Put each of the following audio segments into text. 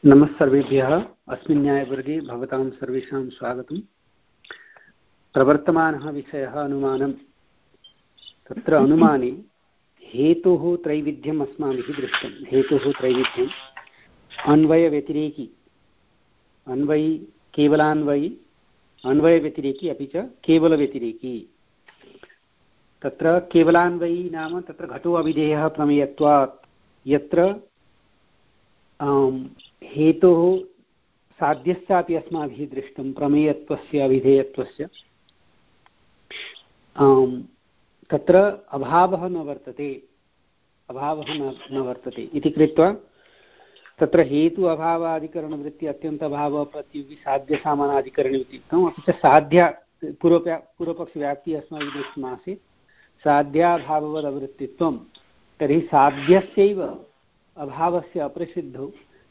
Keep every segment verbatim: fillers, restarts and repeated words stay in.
नमः सर्वेभ्यः। अस्मिन् न्यायवर्गे भवतां सर्वेषां स्वागतम्। प्रवर्तमानः विषयः अनुमानं। तत्र अनुमाने हेतुः त्रैविध्यम् अस्माभिः दृष्टं। हेतुः त्रैविध्यम् अन्वयव्यतिरेकी, अन्वयी केवलान्वयी, अन्वयव्यतिरेकी अपि च केवलव्यतिरेकी। तत्र केवलान्वयी नाम तत्र घटो अविधेयः प्रमेयत्वात्, यत्र हेतुः साध्यस्यापि अस्माभिः दृष्टं प्रमेयत्वस्य अविधेयत्वस्य, तत्र अभावः न वर्तते, अभावः न न वर्तते इति कृत्वा तत्र हेतु अभावाधिकरणवृत्ति अत्यन्तभाव प्रत्युविसाध्यसामानाधिकरणे इति उक्तम्। अपि च साध्या पूर्वप्या पूर्वपक्षव्याप्तिः अस्माभिः दृष्टमासीत् साध्याभाववदवृत्तित्वं। तर्हि साध्यस्यैव अभावस्य अप्रसिद्धौ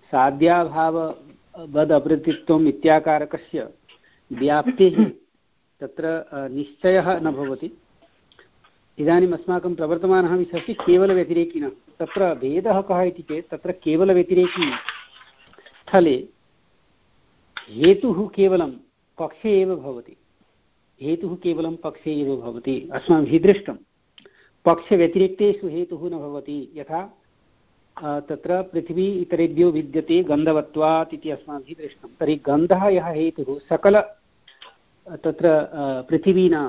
साध्याभाववदवृत्तित्वम् इत्याकारकस्य व्याप्तिः तत्र निश्चयः न भवति। इदानीम् अस्माकं प्रवर्तमानः विषयः केवलव्यतिरेकिनः। तत्र भेदः कः इति चेत् तत्र केवलव्यतिरेकी स्थले हेतुः केवलं पक्षे एव भवति। हेतुः केवलं पक्षे एव भवति। अस्माभिः दृष्टं पक्षव्यतिरिक्तेषु हेतुः न भवति। यथा तत्र पृथिवी इतरेभ्यो विद्यते गन्धवत्वात् इति अस्माभिः दृष्टं। तर्हि गन्धः यः हेतुः सकल तत्र पृथिवीनां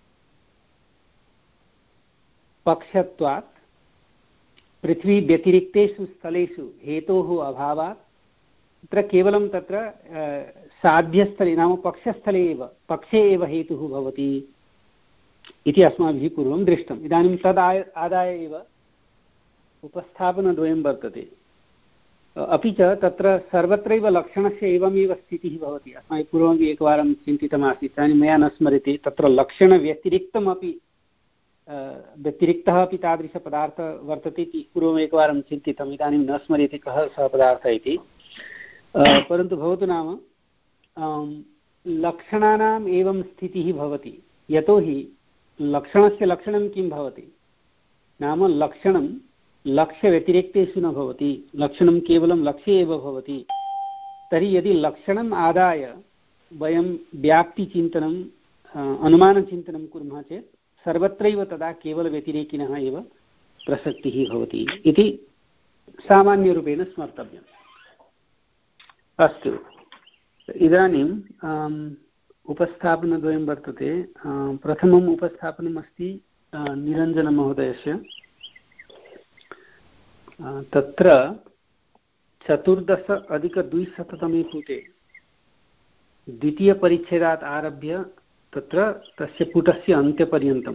पक्षत्वात् पृथ्वी व्यतिरिक्तेषु स्थलेषु हेतोः अभावात् तत्र केवलं तत्र साध्यस्थले नाम पक्षस्थले एव पक्षे एव हेतुः भवति इति अस्माभिः पूर्वं दृष्टम्। इदानीं तद् आदाय एव उपस्थापनद्वयं वर्तते। अपि च तत्र सर्वत्रैव लक्षणस्य एवमेव स्थितिः भवति। अस्माभिः पूर्वमपि एकवारं चिन्तितमासीत्, इदानीं मया न स्मर्यते। तत्र लक्षणव्यतिरिक्तमपि व्यतिरिक्तः अपि तादृशपदार्थः वर्तते इति पूर्वम् एकवारं चिन्तितम्। इदानीं न स्मर्यते कः सः पदार्थः इति। परन्तु भवतु नाम लक्षणानाम् एवं स्थितिः भवति। यतोहि लक्षणस्य लक्षणं किं भवति नाम लक्षणं लक्ष्यव्यतिरिक्तेषु न भवति, लक्षणं केवलं लक्ष्ये एव भवति। तर्हि यदि लक्षणम् आदाय वयं व्याप्तिचिन्तनं अनुमानचिन्तनं कुर्मः चेत् सर्वत्रैव तदा केवलव्यतिरेकिनः एव प्रसक्तिः भवति इति सामान्यरूपेण स्मर्तव्यम्। अस्तु, इदानीम् उपस्थापनद्वयं वर्तते। प्रथमम् उपस्थापनम् अस्ति निरञ्जनमहोदयस्य। तत्र चतुर्दश अधिकद्विशततमे पुटे द्वितीयपरिच्छेदात् आरभ्य तत्र तस्य पुटस्य अन्त्यपर्यन्तम्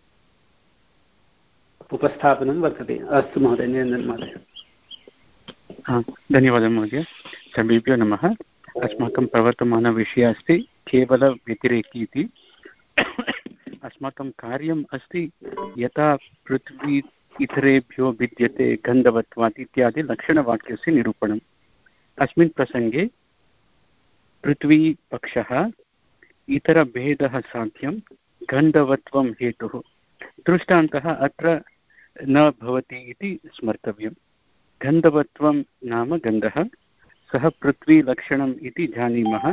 उपस्थापनं वर्तते। अस्तु महोदय, निरञ्जन महोदय। धन्यवादः महोदय। सर्वेभ्यो नमः। अस्माकं प्रवर्तमानविषयः अस्ति केवलव्यतिरेकी इति। अस्माकं कार्यम् अस्ति यथा पृथ्वी इतरेभ्यो विद्यते गन्धवत्वात् इत्यादि लक्षणवाक्यस्य निरूपणम्। अस्मिन् प्रसङ्गे पृथ्वीपक्षः इतरभेदः साध्यं गन्धवत्वं हेतुः। दृष्टान्तः अत्र न भवति इति स्मर्तव्यं। गन्धवत्वं नाम गन्धः, सः पृथ्वीलक्षणम् इति जानीमः।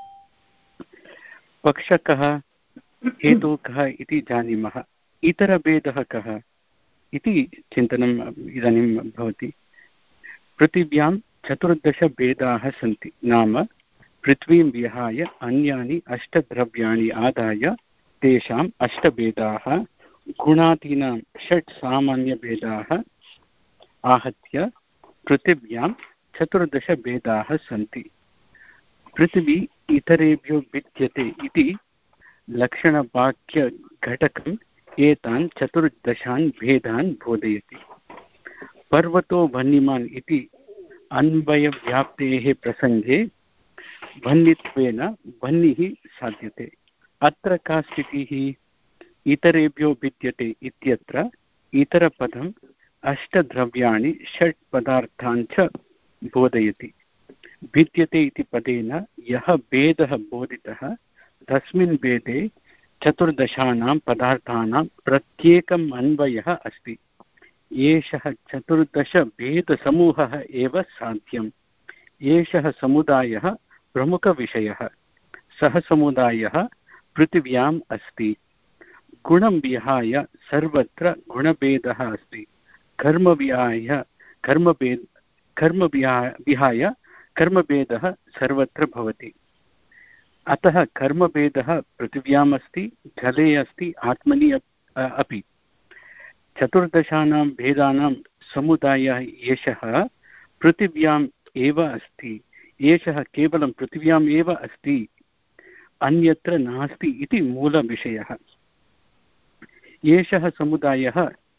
पक्षः कः, हेतुः कः इति जानीमः। इतरभेदः कः इति चिन्तनम् इदानीं भवति। पृथिव्यां चतुर्दशभेदाः सन्ति, नाम पृथ्वीं विहाय अन्यानि अष्टद्रव्याणि आदाय तेषाम् अष्टभेदाः, गुणादीनां षट् सामान्यभेदाः आहत्य पृथिव्यां चतुर्दशभेदाः सन्ति। पृथिवी इतरेभ्यो विद्यते इति लक्षणवाक्यघटकम् एतान् चतुर्दशान् भेदान् बोधयति। पर्वतो वह्निमान् इति अन्वयव्याप्तेः प्रसङ्गे वह्नित्वेन वह्निः साध्यते। अत्र का स्थितिः? इतरेभ्यो विद्यते इत्यत्र इतरपदम् अष्टद्रव्याणि षट् पदार्थान् च बोधयति। भिद्यते इति पदेन यः भेदः बोधितः तस्मिन् भेदे चतुर्दशानां पदार्थानां प्रत्येकम् अन्वयः अस्ति। एषः चतुर्दशभेदसमूहः एव साध्यम्। एषः समुदायः प्रमुखविषयः। सः समुदायः पृथिव्याम् अस्ति। गुणं विहाय सर्वत्र गुणभेदः अस्ति। कर्म विहाय कर्मभेद कर्म विहाय कर्मभेदः सर्वत्र भवति। अतः कर्मभेदः पृथिव्याम् अस्ति, जले अस्ति, आत्मनि अपि। चतुर्दशानां भेदानां समुदायः एषः पृथिव्याम् एव अस्ति। एषः केवलं पृथिव्याम् एव अस्ति, अन्यत्र नास्ति इति मूलविषयः। एषः समुदायः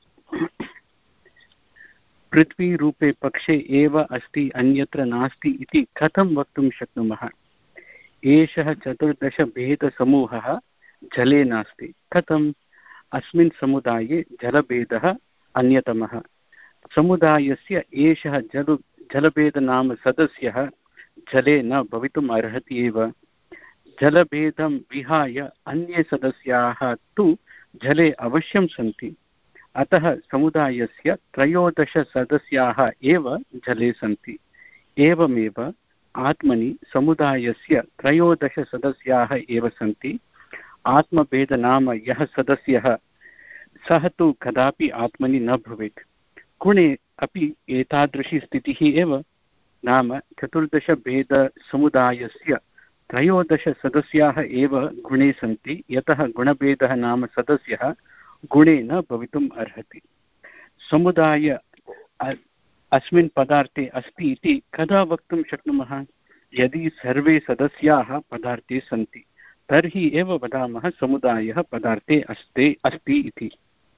पृथ्वीरूपे पक्षे एव अस्ति, अन्यत्र नास्ति इति कथं वक्तुं शक्नुमः? एषः चतुर्दशभेदसमूहः जले नास्ति। कथम्? अस्मिन् समुदाये जलभेदः अन्यतमः। समुदायस्य एषः जल जलभेदनाम सदस्यः जले न भवितुम् अर्हति एव। जलभेदं विहाय अन्ये सदस्याः तु जले अवश्यं सन्ति। अतः समुदायस्य त्रयोदशसदस्याः एव जले सन्ति। एवमेव आत्मनि समुदायस्य त्रयोदशसदस्याः एव सन्ति। आत्मभेदनाम यः सदस्यः सः तु कदापि आत्मनि न भवेत्। गुणे अपि एतादृशी स्थितिः एव। नाम चतुर्दशभेदसमुदायस्य त्रयोदशसदस्याः एव गुणे सन्ति, यतः गुणभेदः नाम सदस्यः गुणे न भवितुम् अर्हति। समुदाय अस्मिन् पदार्थे अस्ति इति कदा वक्तुं शक्नुमः? यदि सर्वे सदस्याः पदार्थे सन्ति तर्हि एव वदामः समुदायः पदार्थे अस्ति अस्ति इति।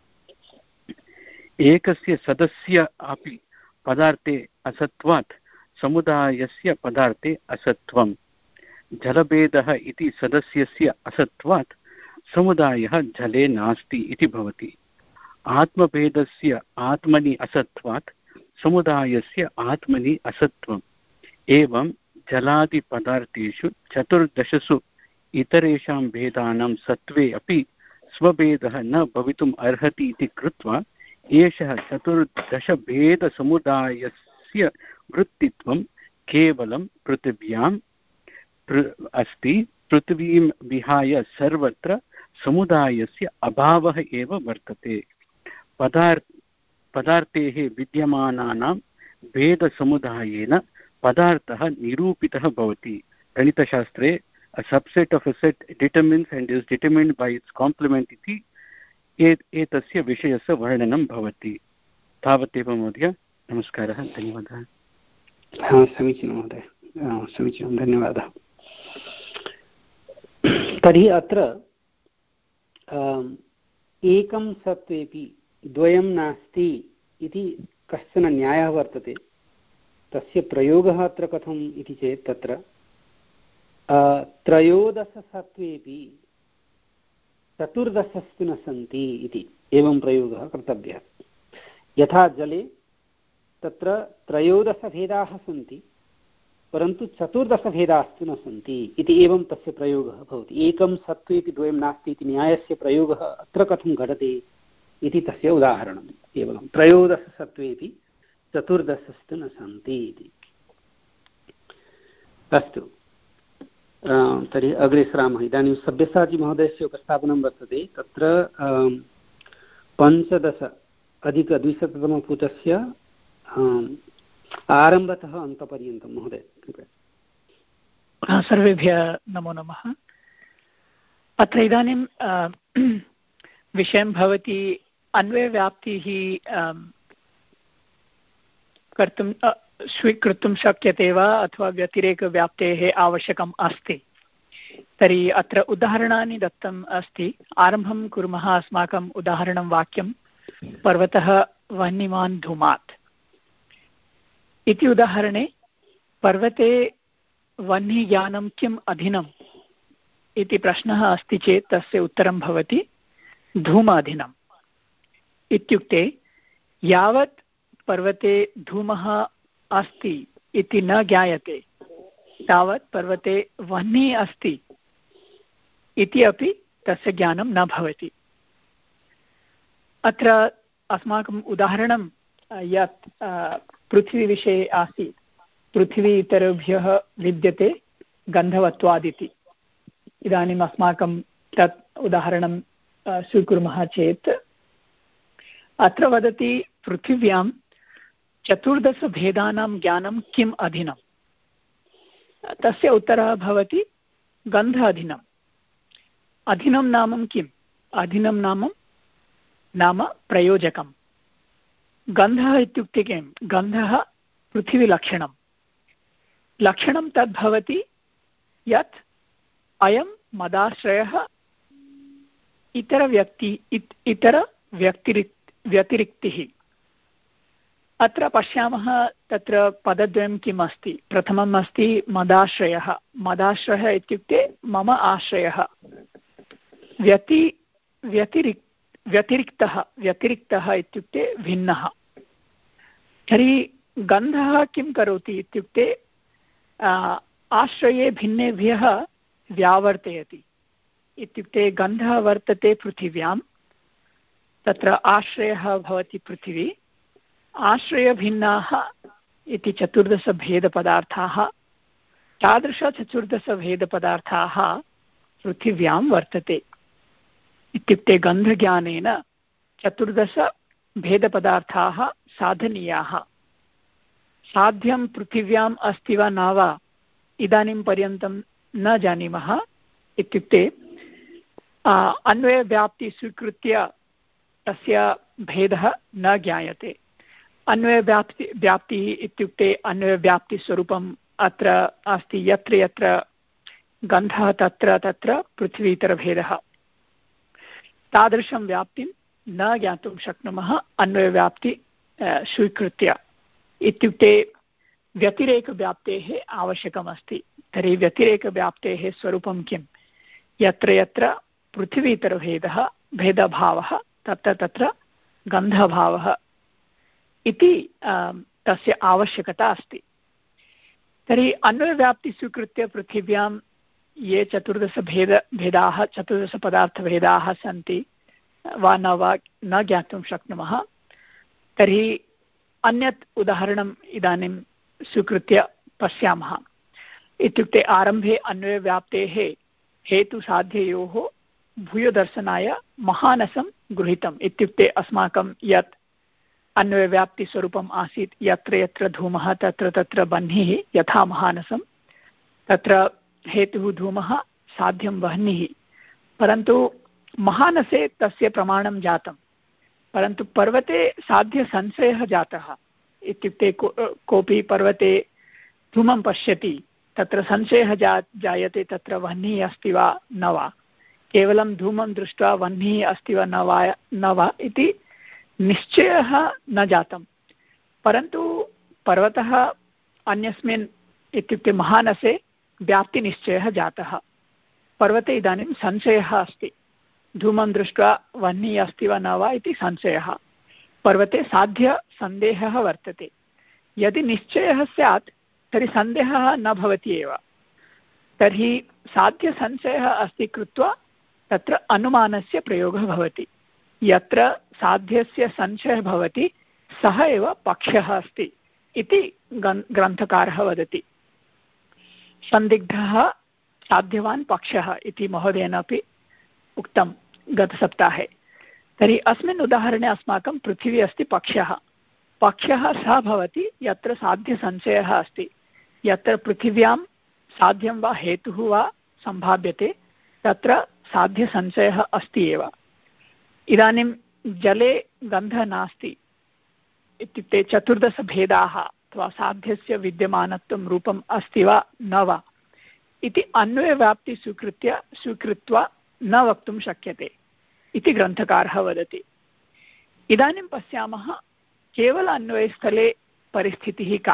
एकस्य सदस्य अपि पदार्थे असत्वात् समुदायस्य पदार्थे असत्वम्। जलभेदः इति सदस्यस्य असत्वात् समुदायः जले नास्ति इति भवति। आत्मभेदस्य आत्मनि असत्वात् समुदायस्य आत्मनि असत्वम्। एवं जलादिपदार्थेषु चतुर्दशसु इतरेषां भेदानां सत्त्वे अपि स्वभेदः न भवितुम् अर्हति इति कृत्वा एषः चतुर्दशभेदसमुदायस्य वृत्तित्वं केवलं पृथिव्याम् अस्ति। पृथिवीं विहाय सर्वत्र समुदायस्य अभावः एव वर्तते। पदार्थ पदार्थेः विद्यमानानां भेदसमुदायेन पदार्थः निरूपितः भवति। गणितशास्त्रे a subset of a set determines and is determined by its complement इति एतस्य विषयस्य वर्णनं भवति। तावदेव महोदय। नमस्कारः, धन्यवादः। समीचीनं महोदय, समीचीनं, धन्यवादः। तर्हि अत्र एकं सत्त्वेपि द्वयं नास्ति इति कश्चन न्यायः वर्तते। तस्य प्रयोगः अत्र कथम् इति चेत् तत्र त्रयोदशसत्त्वेपि चतुर्दशस्तु न सन्ति इति एवं प्रयोगः कर्तव्यः। यथा जले तत्र त्रयोदशभेदाः सन्ति परन्तु चतुर्दशभेदास्तु न सन्ति इति एवं तस्य प्रयोगः भवति। एकं सत्त्वेपि द्वयं नास्ति इति न्यायस्य प्रयोगः अत्र कथं घटते इति तस्य उदाहरणं केवलं त्रयोदशसत्त्वेपि चतुर्दशस्तु न सन्ति इति। अस्तु, तर्हि अग्रे सरामः। इदानीं सब्यसाचीमहोदयस्य उपस्थापनं वर्तते। तत्र पञ्चदश अधिकद्विशततमपुटस्य आरम्भतः अन्तपर्यन्तं महोदय कृपया। सर्वेभ्यः नमो नमः। अत्र इदानीं विषयं भवति अन्वयव्याप्तिः कर्तुं स्वीकर्तुं शक्यते वा अथवा व्यतिरेकव्याप्तेः आवश्यकम् अस्ति। तर्हि अत्र उदाहरणानि दत्तम् अस्ति। आरम्भं कुर्मः। अस्माकम् उदाहरणं वाक्यं पर्वतः वह्निमान् धूमात् इति उदाहरणे पर्वते वह्निज्ञानं किम् अधीनम् इति प्रश्नः अस्ति चेत् तस्य उत्तरं भवति धूम अधीनम्। इत्युक्ते यावत् पर्वते धूमः अस्ति इति न ज्ञायते तावत् पर्वते वह्निः अस्ति इति अपि तस्य ज्ञानं न भवति। अत्र अस्माकम् उदाहरणं यत् पृथ्वीविषये आसीत् पृथिवी इतरेभ्यः विद्यते गन्धवत्वादिति। इदानीम् अस्माकं तत् उदाहरणं स्वीकुर्मः चेत् अत्र वदति पृथिव्यां चतुर्दशभेदानां ज्ञानं किम् अधीनम्? तस्य उत्तरः भवति गन्ध अधीनम्। अधीनं नाम किम्? अधीनं नाम नाम प्रयोजकं। गन्धः इत्युक्ते किं? गन्धः पृथिवीलक्षणं। लक्षणं तद् भवति यत् अयं मदाश्रयः इतरव्यक्ति इत, इतरव्यतिरिक् व्यतिरिक्तिः। अत्र पश्यामः तत्र पदद्वयं किम् अस्ति। प्रथमम् अस्ति मदाश्रयः। मदाश्रयः इत्युक्ते मम आश्रयः। व्यति व्यतिरिक् व्यतिरिक्तः व्यतिरिक्तः इत्युक्ते भिन्नः। तर्हि गन्धः किं करोति इत्युक्ते आश्रये भिन्नेभ्यः व्यावर्तयति। इत्युक्ते गन्धः वर्तते पृथिव्यां, तत्र आश्रयः भवति पृथिवी। आश्रयभिन्नाः इति चतुर्दशभेदपदार्थाः, तादृशचतुर्दशभेदपदार्थाः पृथिव्यां वर्तते। इत्युक्ते गन्धज्ञानेन चतुर्दशभेदपदार्थाः साधनीयाः। साध्यं पृथिव्याम् अस्ति वा न वा इदानीं पर्यन्तं न जानीमः। इत्युक्ते अन्वयव्याप्ति स्वीकृत्य तस्य भेदः न ज्ञायते। अन्वयव्याप्ति व्याप्तिः इत्युक्ते अन्वयव्याप्तिस्वरूपम् अत्र अस्ति। यत्र यत्र गन्धः तत्र तत्र पृथ्वीतरभेदः। तादृशं व्याप्तिं न ज्ञातुं शक्नुमः अन्वयव्याप्ति स्वीकृत्य। इत्युक्ते व्यतिरेकव्याप्तेः आवश्यकमस्ति। तर्हि व्यतिरेकव्याप्तेः स्वरूपं किं? यत्र यत्र पृथिवीतरभेदः भेदभावः तत्र तत्र गन्धभावः इति तस्य आवश्यकता अस्ति। तर्हि अन्वयव्याप्ति स्वीकृत्य पृथिव्यां ये चतुर्दशभेद भेदाः चतुर्दशपदार्थभेदाः सन्ति वा न वा न ज्ञातुं शक्नुमः। तर्हि अन्यत् उदाहरणम् इदानीं स्वीकृत्य पश्यामः। इत्युक्ते आरम्भे अन्वयव्याप्तेः हेतुसाध्ययोः भूयोदर्शनाय महानसं गृहीतम्। इत्युक्ते अस्माकं यत् अन्वयव्याप्तिस्वरूपम् आसीत्, यत्र यत्र धूमः तत्र तत्र बह्निः, यथा महानसं तत्र हेतुः धूमः, साध्यं वह्निः। परन्तु महानसे तस्य प्रमाणं जातं, परन्तु पर्वते साध्यसंशयः जातः। इत्युक्ते को कोऽपि पर्वते धूमं पश्यति, तत्र संशयः जा जायते तत्र वह्निः अस्ति वा न वा। केवलं धूमं दृष्ट्वा वह्निः अस्ति वा न वा न वा इति निश्चयः न जातं, परन्तु पर्वतः अन्यस्मिन् इत्युक्ते महानसे व्याप्तिनिश्चयः जातः। पर्वते इदानीं संशयः अस्ति, धूमं दृष्ट्वा वह्निः अस्ति वा न वा इति संशयः। पर्वते साध्यसन्देहः वर्तते। यदि निश्चयः स्यात् तर्हि सन्देहः न भवति एव। तर्हि साध्यसंशयः अस्ति कृत्वा तत्र अनुमानस्य प्रयोगः भवति। यत्र साध्यस्य संशयः भवति सः एव पक्षः अस्ति इति ग्रन्थकारः वदति। सन्दिग्धः साध्यवान् पक्षः इति महोदयेन अपि उक्तं गतसप्ताहे। तर्हि अस्मिन् उदाहरणे अस्माकं पृथिवी अस्ति पक्षः। पक्षः सः भवति यत्र साध्यसंशयः अस्ति। यत्र पृथिव्यां साध्यं वा हेतुः वा सम्भाव्यते तत्र साध्यसंशयः अस्ति एव। इदानीं जले गन्धः नास्ति, इत्युक्ते चतुर्दशभेदाः अथवा साध्यस्य विद्यमानत्वं रूपम् अस्ति वा न वा इति अन्वयव्याप्ति स्वीकृत्य स्वीकृत्वा न वक्तुं शक्यते इति ग्रन्थकारः वदति। इदानीं पश्यामः केवल अन्वयस्थले परिस्थितिः का।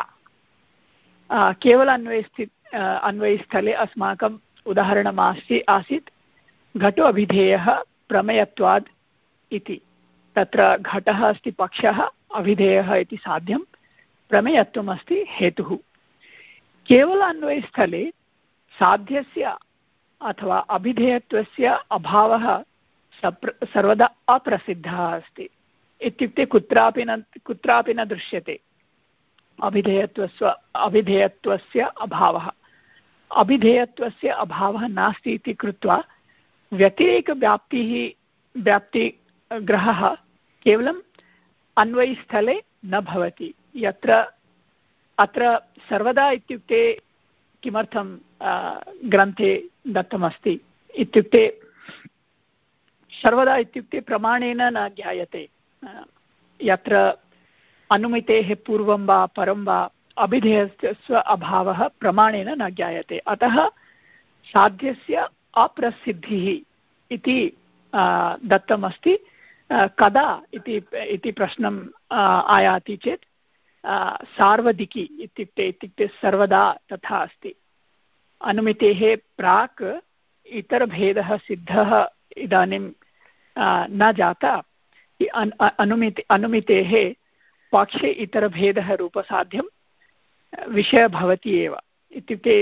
केवल अन्वयस्थि अन्वयस्थले अस्माकम् उदाहरणम् आसी आसीत् घटो अभिधेयः प्रमेयत्वाद् इति। तत्र घटः अस्ति पक्षः, अभिधेयः इति साध्यं, प्रमेयत्वम् अस्ति हेतुः। केवल अन्वयस्थले साध्यस्य अथवा अभिधेयत्वस्य अभावः सर्वदा अप्रसिद्धः अस्ति। इत्युक्ते कुत्रापि न कुत्रापि न दृश्यते। अभिधेयत्वस्य अभिधेयत्वस्य अभावः अभिधेयत्वस्य अभावः नास्ति इति कृत्वा व्यतिरेकव्याप्तिः व्याप्तिग्रहः केवलम् अन्वयस्थले न भवति। यत्र अत्र सर्वदा इत्युक्ते किमर्थं ग्रन्थे दत्तमस्ति इत्युक्ते सर्वदा इत्युक्ते प्रमाणेन न ज्ञायते। यत्र अनुमितेः पूर्वं वा परं वा अभिधेयस्य अभावः प्रमाणेन न ज्ञायते। अतः साध्यस्य अप्रसिद्धिः इति दत्तमस्ति। कदा इति इति प्रश्नम् आयाति चेत् सार्वदिकी इत्युक्ते इत्युक्ते सर्वदा तथा अस्ति। अनुमितेः प्राक् इतरभेदः सिद्धः इदानीं न जाता। अनुमिति अनुमितेः पक्षे इतरभेदः रूपसाध्यं विषयः भवति एव। इत्युक्ते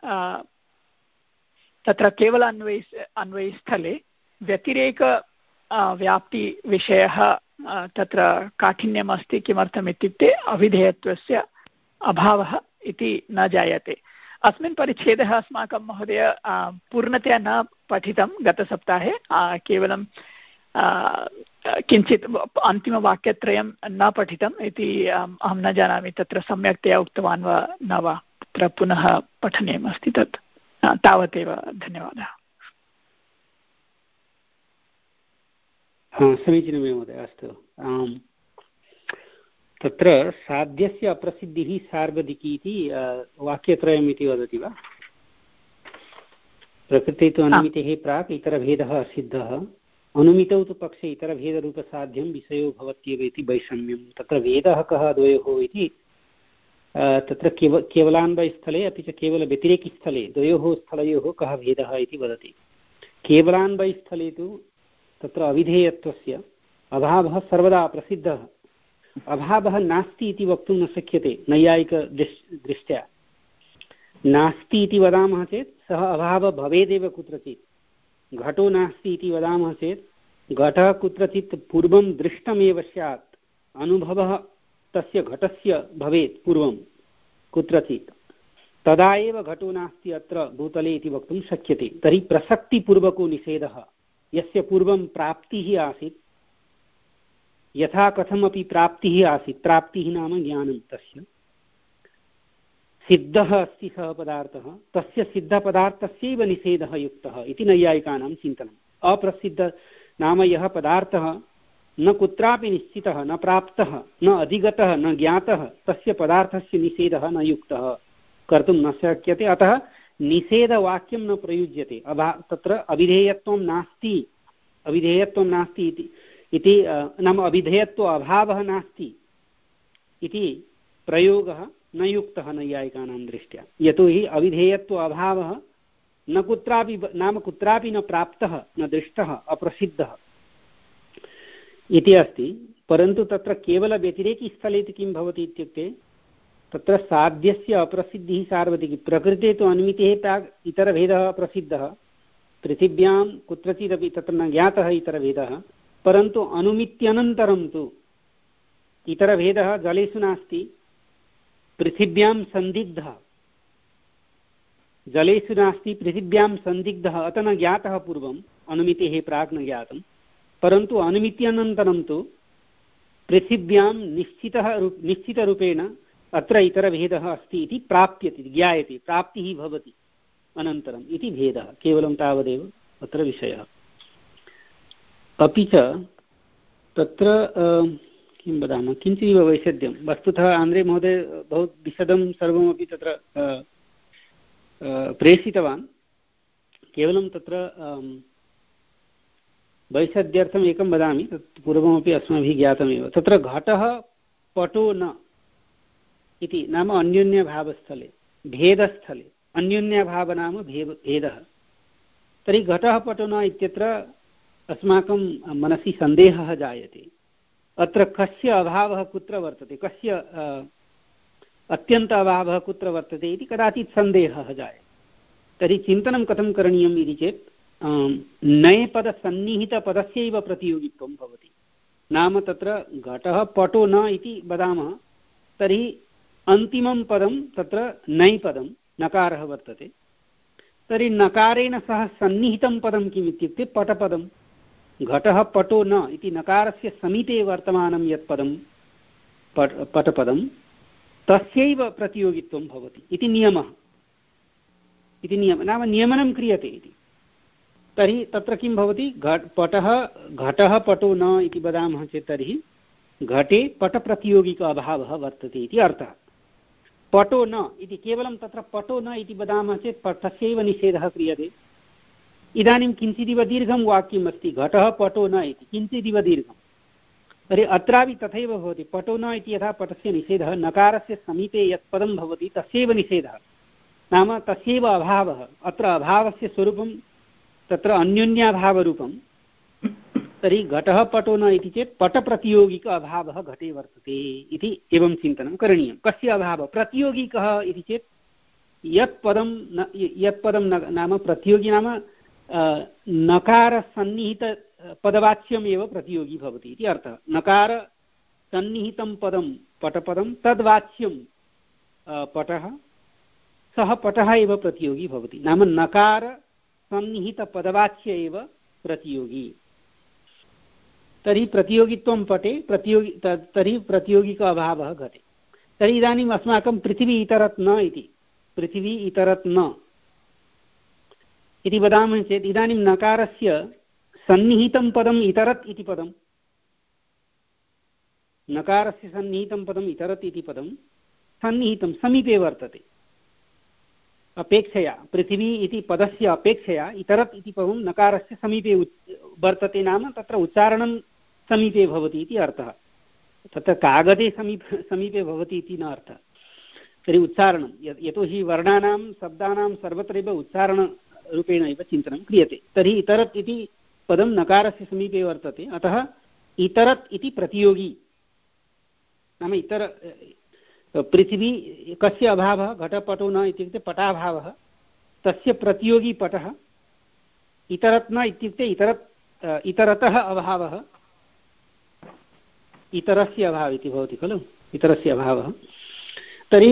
तत्र केवल अन्वयि अन्वयस्थले व्यतिरेक व्याप्तिविषयः तत्र काठिन्यम् अस्ति। किमर्थम् इत्युक्ते अभिधेयत्वस्य अभावः इति न जायते। अस्मिन् परिच्छेदः अस्माकं महोदय पूर्णतया न पठितं गतसप्ताहे, केवलं किञ्चित् अन्तिमवाक्यत्रयं न पठितम् इति अहं न जानामि तत्र सम्यक्तया उक्तवान् वा न वा। तत्र पुनः पठनीयमस्ति तत्। तावदेव, धन्यवादः। समीचीनमेव महोदय। अस्तु, तत्र साध्यस्य अप्रसिद्धिः सार्वदिकी इति वाक्यत्रयम् इति वदति वा? प्रकृते तु अनुमितेः प्राक् इतरभेदः असिद्धः, अनुमितौ तु पक्षे इतरभेदरूपसाध्यं विषयो भवत्येव इति वैषम्यं। तत्र भेदः कः द्वयोः इति तत्र केव केवलान्वयस्थले अपि च केवलव्यतिरेकिस्थले द्वयोः स्थलयोः कः भेदः इति वदति। केवलान्वयस्थले तु तत्र अविधेयत्वस्य अभावः सर्वदा प्रसिद्धः। अभावः नास्ति इति वक्तुं न शक्यते नैयायिकदृष्ट्या। नास्ति इति वदामः चेत् सः अभावः भवेदेव कुत्रचित्। घटो नास्ति इति वदामः चेत् घटः कुत्रचित् पूर्वं दृष्टमेव स्यात्, अनुभवः तस्य घटस्य भवेत् पूर्वं कुत्रचित्, तदा एव घटो नास्ति अत्र भूतले इति वक्तुं शक्यते। तर्हि प्रसक्तिपूर्वको निषेधः, यस्य पूर्वं प्राप्तिः आसीत्, यथा कथमपि प्राप्तिः आसीत्, प्राप्तिः नाम ज्ञानं, तस्य सिद्धः अस्ति सः पदार्थः, तस्य सिद्धपदार्थस्यैव निषेधः युक्तः इति नैयायिकानां चिन्तनम्। अप्रसिद्ध नाम यः पदार्थः न कुत्रापि निश्चितः, न प्राप्तः, न अधिगतः, न ज्ञातः, तस्य पदार्थस्य निषेधः न युक्तः, कर्तुं न शक्यते। अतः निषेधवाक्यं न प्रयुज्यते। अभा तत्र अविधेयत्वं नास्ति, अविधेयत्वं नास्ति इति इति नाम अविधेयत्व अभावः नास्ति इति प्रयोगः न युक्तः नैयायिकानां दृष्ट्या। यतोहि अविधेयत्व अभावः न कुत्रापि नाम कुत्रापि न प्राप्तः, न दृष्टः, अप्रसिद्धः इति अस्ति। परन्तु तत्र केवलव्यतिरेकिस्थले इति किं भवति इत्युक्ते तत्र साध्यस्य अप्रसिद्धिः सार्वदिकी। प्रकृते तु अनुमितेः प्राक् इतरभेदः प्रसिद्धः, पृथिव्यां कुत्रचिदपि तत्र न ज्ञातः इतरभेदः, परन्तु अनुमित्यनन्तरं तु इतरभेदः जलेषु नास्ति, पृथिव्यां सन्दिग्धः, जलेषु नास्ति, पृथिव्यां सन्दिग्धः, अतः न ज्ञातः पूर्वम्, अनुमितेः प्राक् न ज्ञातं, परन्तु अनुमित्यनन्तरं तु पृथिव्यां निश्चितः निश्चितरूपेण अत्र इतरभेदः अस्ति इति प्राप्यते, ज्ञायते, प्राप्तिः भवति अनन्तरम् इति भेदः। केवलं तावदेव अत्र विषयः। अपि च तत्र किं वदामः, किञ्चिदिव वैषद्यं। वस्तुतः आन्द्रे महोदय बहु विशदं सर्वमपि तत्र प्रेषितवान्। केवलं तत्र वैषद्यर्थम् एकं वदामि, तत् पूर्वमपि अस्माभिः ज्ञातमेव। तत्र घटः पटो न इति नाम अन्योन्यभावस्थले, भेदस्थले, अन्योन्यभाव नाम भेद भेदः। तर्हि घटः पटो न इत्यत्र अस्माकं मनसि सन्देहः जायते। अत्र कस्य अभावः कुत्र वर्तते, कस्य अत्यन्त अभावः कुत्र वर्तते इति कदाचित् सन्देहः जायते। तर्हि चिन्तनं कथं करणीयम् इति चेत् नयपदसन्निहितपदस्यैव प्रतियोगित्वं भवति। नाम तत्र घटः पटो न इति वदामः, तर्हि अन्तिमं पदं तत्र नै पदं नकारः वर्तते, तर्हि नकारेण सह सन्निहितं पदं किम् इत्युक्ते पटपदं। घटः पटो न इति नकारस्य समीपे वर्तमानं यत् पदं पट पटपदं तस्यैव प्रतियोगित्वं भवति इति नियमः। इति नियमः नाम नियमनं क्रियते इति। तर्हि तत्र किं भवति, घट पटः घटः पटो न इति वदामः चेत् तर्हि घटे पटप्रतियोगिक अभावः वर्तते इति अर्थः। पटो न इति केवलं तत्र पटो न इति वदामः चेत् तस्यैव निषेधः क्रियते। इदानीं किञ्चिदिव दीर्घं वाक्यम् अस्ति, घटः पटो न इति किञ्चिदिव दीर्घं, तर्हि अत्रापि तथैव भवति। पटो न इति यथा पटस्य निषेधः, नकारस्य समीपे यत् पदं भवति तस्यैव निषेधः, नाम तस्यैव अभावः। अत्र अभावस्य स्वरूपं तत्र अन्योन्याभावरूपं। तर्हि घटः पटो न इति चेत् पटप्रतियोगिक अभावः घटे वर्तते इति एवं चिन्तनं करणीयं। कस्य अभावः? प्रतियोगिकः इति चेत् यत् पदं न यत् पदं नाम प्रतियोगी नाम नकारसन्निहित पदवाच्यम् एव प्रतियोगी भवति इति अर्थः। नकारसन्निहितं पदं पटपदं तद्वाच्यं पटः, सः पटः एव प्रतियोगी भवति, नाम नकारसन्निहितपदवाच्य एव प्रतियोगी। तर्हि प्रतियोगित्वं पटे प्रतियोगि तर्हि प्रतियोगिक अभावः घटे। तर्हि इदानीम् अस्माकं पृथिवी इतरत् न इति, पृथिवी इतरत् न इति वदामः चेत् इदानीं नकारस्य सन्निहितं पदम् इतरत् इति पदं, नकारस्य सन्निहितं पदम् इतरत् इति पदं सन्निहितं समीपे वर्तते। अपेक्षया पृथिवी इति पदस्य अपेक्षया इतरत् इति पदं नकारस्य समीपे वर्तते, नाम तत्र उच्चारणं समीपे भवति इति अर्थः। तत्र कागदे समीपे समीपे भवति इति न अर्थः। तर्हि उच्चारणं यतोहि वर्णानां शब्दानां सर्वत्रैव उच्चारणरूपेण एव चिन्तनं क्रियते। तर्हि इतरत् इति पदं नकारस्य समीपे वर्तते, अतः इतरत् इति प्रतियोगी, नाम इतर पृथिवी कस्य अभावः? घटपटो न इत्युक्ते पटाभावः, तस्य प्रतियोगी पटः। इतरत् न इत्युक्ते इतरत् इतरतः अभावः, इतरस्य अभावः इति भवति खलु, इतरस्य अभावः। तर्हि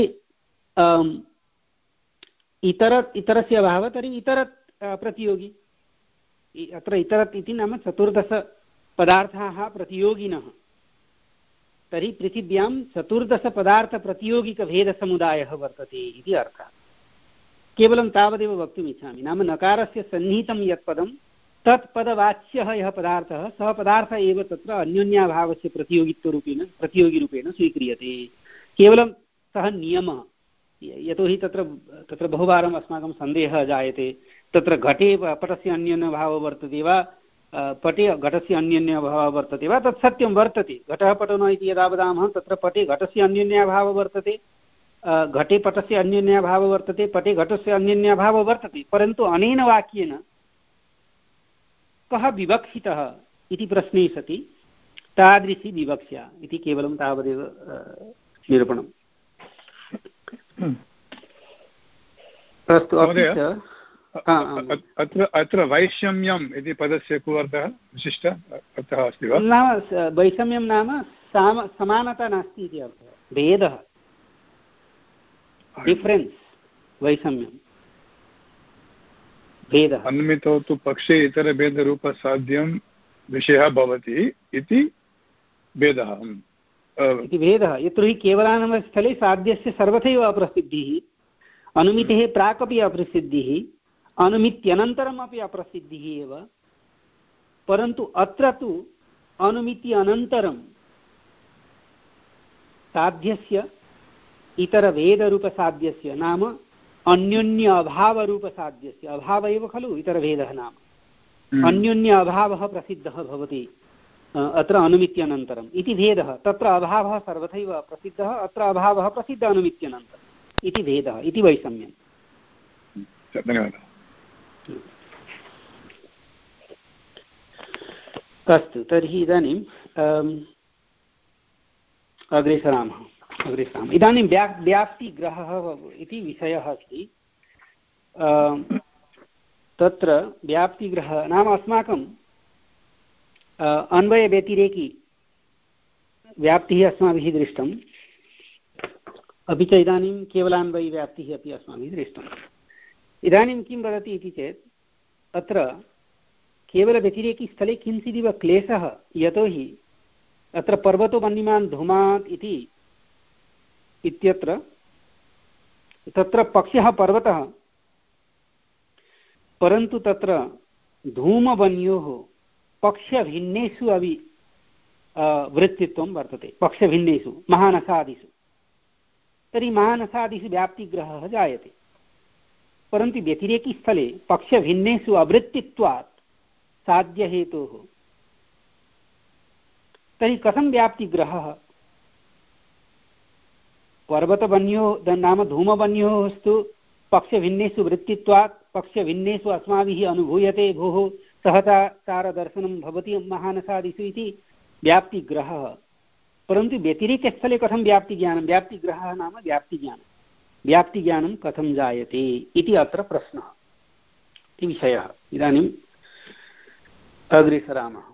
इतरत् इतरस्य अभावः, तर्हि इतरत् प्रतियोगी। अत्र इतरत् इति नाम चतुर्दशपदार्थाः प्रतियोगिनः। तर्हि पृथिव्यां चतुर्दशपदार्थप्रतियोगिकभेदसमुदायः वर्तते इति अर्थः। केवलं तावदेव वक्तुम् इच्छामि, नाम नकारस्य सन्निहितं यत् पदं तत्पदवाच्यः यः पदार्थः, सः पदार्थः एव तत्र अन्योन्याभावस्य प्रतियोगित्वरूपेण प्रतियोगिरूपेण स्वीक्रियते। केवलं सः नियमः, यतोहि तत्र तत्र बहुवारम् अस्माकं सन्देहः जायते, तत्र घटे पटस्य अन्योन्यभावः वर्तते वा, पटे घटस्य अन्योन्यभावः वर्तते वा? तत् सत्यं वर्तते। घटः पटो न इति यदा वदामः तत्र पटे घटस्य अन्योन्यभावः वर्तते, घटे पटस्य अन्योन्यभावः वर्तते, पटे घटस्य अन्योन्यभावः वर्तते, परन्तु अनेन वाक्येन कः विवक्षितः इति प्रश्ने सति तादृशी विवक्षा इति केवलं तावदेव निरूपणम्। अस्तु, अत्र अत्र वैषम्यम् इति पदस्य को अर्थः? विशिष्ट अर्थः अस्ति वा? नाम वैषम्यं नाम साम समानता नास्ति इति अर्थः, भेदः, डिफरेन्स्, वैषम्यं भेदः। अन्मितो तु पक्षे इतरभेदरूपसाध्यं विषयः भवति इति भेदः इति भेदः। यतोहि केवलानामस्थले साध्यस्य सर्वथैव अप्रसिद्धिः, अनुमितेः प्राक् अपि अप्रसिद्धिः, अनुमित्यनन्तरम् अपि अप्रसिद्धिः एव, परन्तु अत्र तु अनुमिति अनन्तरं साध्यस्य इतरभेदरूपसाध्यस्य नाम अन्योन्य अभावरूपसाध्यस्य, अभाव एव खलु इतरभेदः नाम, अन्योन्य अभावः प्रसिद्धः भवति अत्र अनुमित्यनन्तरम् इति भेदः। तत्र अभावः सर्वथैव प्रसिद्धः, अत्र अभावः प्रसिद्धः अनुमित्यनन्तरम् इति भेदः, इति वैषम्यम्। धन्यवादः। अस्तु, तर्हि इदानीं अग्रे सरामः अग्रे सरामः इदानीं व्या व्याप्तिग्रहः इति विषयः अस्ति। तत्र व्याप्तिग्रहः नाम अस्माकं अन्वयव्यतिरेकी व्याप्तिः अस्माभिः दृष्टं, अपि च इदानीं केवलान्वयव्याप्तिः अपि अस्माभिः दृष्टम्। इदानीं किं वदति इति चेत् अत्र केवलव्यतिरेकिस्थले किञ्चिदिव क्लेशः, यतोहि अत्र पर्वतो वह्निमान् धूमात् इति इत्यत्र तत्र पक्षः पर्वतः, परन्तु तत्र धूमवन्योः पक्षभिन्नेषु अपि वृत्तित्वं वर्तते, पक्षभिन्नेषु महानसादिषु। तर्हि महानसादिषु व्याप्तिग्रहः जायते, परन्तु व्यतिरेकिस्थले पक्षभिन्नेषु अवृत्तित्वात् साध्यहेतोः। तर्हि कथं व्याप्तिग्रहः? पर्वतवन्योः नाम धूमवन्योस्तु पक्षभिन्नेषु वृत्तित्वात् पक्षभिन्नेषु अस्माभिः अनुभूयते भोः सहचारदर्शनं भवति महानसादिषु इति व्याप्तिग्रहः। परन्तु व्यतिरेकस्थले कथं व्याप्तिज्ञानं? व्याप्तिग्रहः नाम व्याप्तिज्ञानं, व्याप्तिज्ञानं कथं जायते इति अत्र प्रश्नः, इति विषयः। इदानीम् अग्रे सरामः।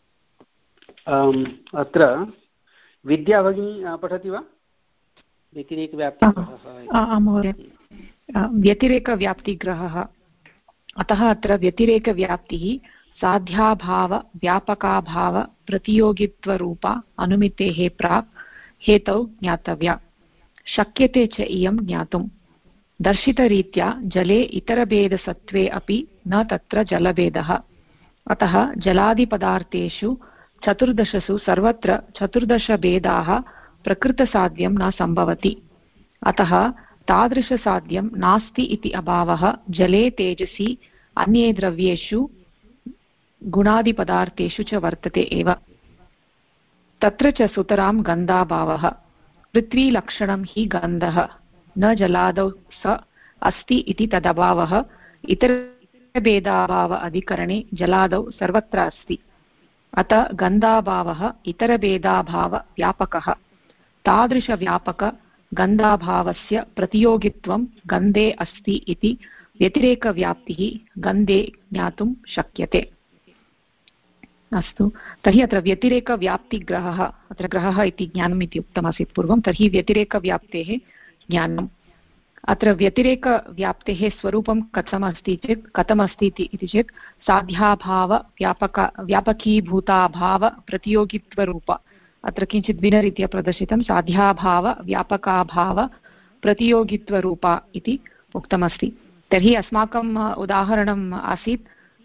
अत्र विद्या भगिनी पठति वा? व्यतिरेकव्याप्तिग्रहः। महोदय, व्यतिरेकव्याप्तिग्रहः। अतः अत्र व्यतिरेकव्याप्तिः साध्याभाव व्यापकाभाव प्रतियोगित्वरूपा अनुमितेः प्राक् हेतौ ज्ञातव्या। शक्यते च इयं ज्ञातुं। दर्शितरीत्या जले इतरभेदसत्त्वे अपि न तत्र जलभेदः। अतः जलादिपदार्थेषु चतुर्दशसु सर्वत्र चतुर्दशभेदाः प्रकृतसाध्यं न सम्भवति। अतः तादृशसाध्यं नास्ति इति अभावः जले तेजसि अन्ये द्रव्येषु गुणादिपदार्थेषु च वर्तते एव। तत्र च सुतरां गन्धाभावः। पृथ्वीलक्षणं हि गन्धः, न जलादौ स अस्ति इति तदभावः इतरभेदाभाव अधिकरणे जलादौ सर्वत्र अस्ति। अतः गन्धाभावः इतरभेदाभाव व्यापकः। तादृशव्यापक गन्धाभावस्य प्रतियोगित्वं गन्धे अस्ति इति व्यतिरेकव्याप्तिः गन्धे ज्ञातुं शक्यते। अस्तु, तर्हि अत्र व्यतिरेकव्याप्तिग्रहः, अत्र ग्रहः इति ज्ञानम् इति उक्तमासीत् पूर्वं। तर्हि व्यतिरेकव्याप्तेः ज्ञानम्। अत्र व्यतिरेकव्याप्तेः स्वरूपं कथमस्ति चेत् कथमस्ति इति चेत् साध्याभाव व्यापक व्यापकीभूताभाव प्रतियोगित्वरूप। अत्र किञ्चित् भिन्नरीत्या प्रदर्शितं। साध्याभाव व्यापकाभाव प्रतियोगित्वरूपा इति उक्तमस्ति। तर्हि अस्माकम् उदाहरणम् आसीत्